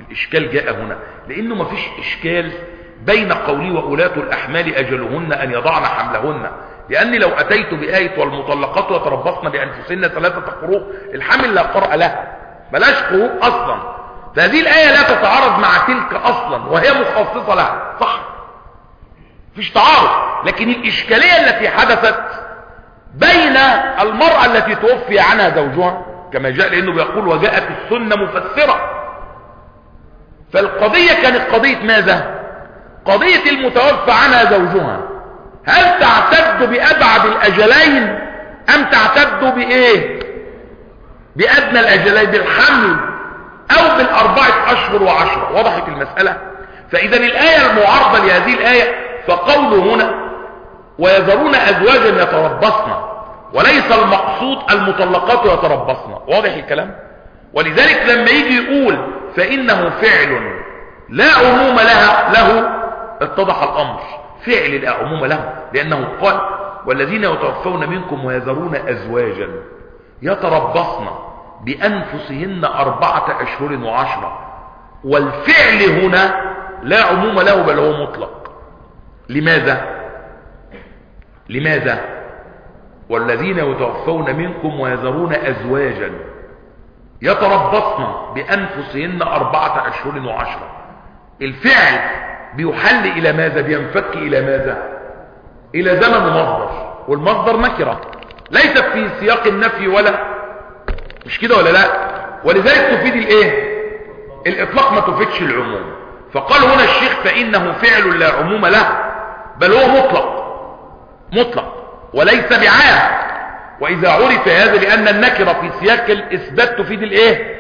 الاشكال جاء هنا لانه ما فيش اشكال بين قولي وأولاة الأحمال أجلهن أن يضعن حملهن، لأني لو أتيت بآية والمطلقات يتربصن بأنفسهن ثلاثة قروء، الحمل لا قرء لها، بلاش قروء أصلا، فهذه الآية لا تتعارض مع تلك أصلا وهي مخصصة لها، صح؟ فيش تعارض، لكن الإشكالية التي حدثت بين المرأة التي توفي عنها زوجها كما جاء، لأنه بيقول وجاءت السنة مفسرة، فالقضية كانت قضية ماذا؟ قضية المتوفى عنها زوجها، هل تعتد بأبعد الأجلين أم تعتد بإيه؟ بأدنى الأجلين، بالحمل أو بالأربعة أشهر وعشرة. وضحت المسألة؟ فإذا الآية المعارضة لهذه الآية فقوله هنا ويذرون أزواجا يتربصن، وليس المقصود المطلقات يتربصن. واضح الكلام؟ ولذلك لما يجي يقول فإنه فعل لا عموم لها له اتضح الأمر، فعل لا عموم له، لأنه قال والذين يتوفون منكم ويذرون أزواجا يتربصن بأنفسهن أربعة أشهر وعشرة، والفعل هنا لا عموم له بل هو مطلق. لماذا؟ لماذا؟ والذين يتوفون منكم ويذرون أزواجا يتربصن بأنفسهن أربعة أشهر وعشرة، الفعل بيحل إلى ماذا؟ بينفك إلى ماذا؟ إلى زمن ومصدر، والمصدر نكرة ليست في سياق النفي ولا مش كده ولا لا؟ ولذلك تفيد الايه؟ الإطلاق، ما تفيدش العموم. فقال هنا الشيخ فإنه فعل لا عموم له بل هو مطلق، مطلق وليس بعام. وإذا عرف هذا لأن النكرة في سياق الإثبات تفيد الايه؟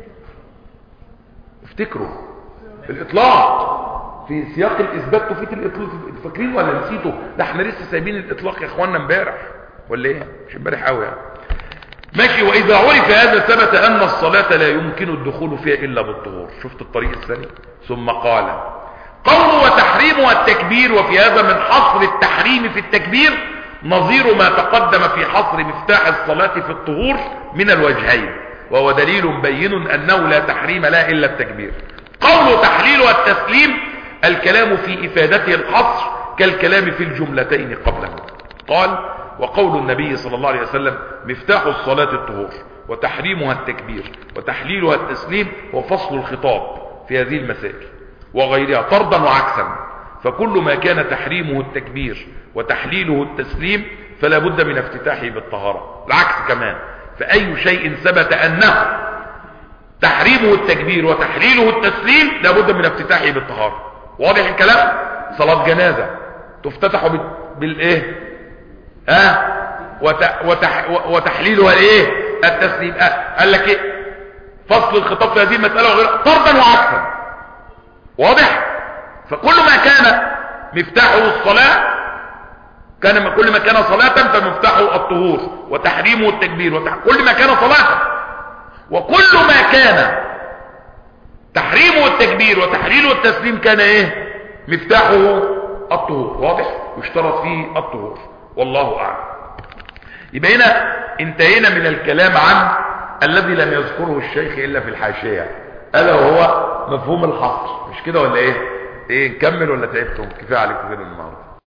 افتكروا الإطلاق في سياق الإثبات تفيد الإطلاق. فاكرين ولا نسيتوا؟ ده احنا لسه سايبين الإطلاق يا اخوانا امبارح ولا ايه؟ مش امبارح قوي يعني. ماشي. وإذا عرف هذا ثبت أن الصلاة لا يمكن الدخول فيها إلا بالطهور. شفت الطريق الثاني؟ ثم قال قول وتحريمها التكبير، وفي هذا من حصر التحريم في التكبير نظير ما تقدم في حصر مفتاح الصلاة في الطهور من الوجهين، وهو دليل بين أنه لا تحريم لا إلا التكبير. قول تحليلها التسليم الكلام في إفادته الحصر كالكلام في الجملتين قبله. قال وقول النبي صلى الله عليه وسلم مفتاح الصلاة الطهور وتحريمها التكبير وتحليلها التسليم وفصل الخطاب في هذه المسائل وغيرها طردا وعكسا، فكل ما كان تحريمه التكبير وتحليله التسليم فلا بد من افتتاحه بالطهارة. العكس كمان، فأي شيء ثبت أنه تحريمه التكبير وتحليله التسليم لا بد من افتتاحه بالطهارة. واضح الكلام؟ صلاة جنازة تفتتح بالايه؟ ها؟ وت... وتح... وتحليلها الايه؟ التسليم. أه؟ قال لك ايه؟ فصل الخطاب في هذه المسألة وغيرها طردا وعكسا. واضح؟ فكل ما كان مفتاحه الصلاة كان كل ما كان صلاة فمفتاحه الطهور وتحريمه التكبير وتح... كل ما كان صلاة، وكل ما كان تحريمه التكبير وتحليله التسليم كان ايه؟ مفتاحه الطهور. واضح؟ يشترط فيه الطهور. والله اعلم. يبقى هنا انتهينا من الكلام عن الذي لم يذكره الشيخ الا في الحاشية، الا وهو مفهوم الحصر. مش كده ولا ايه؟ ايه نكمل ولا تعبتم؟ كفايه عليكم كده النهارده.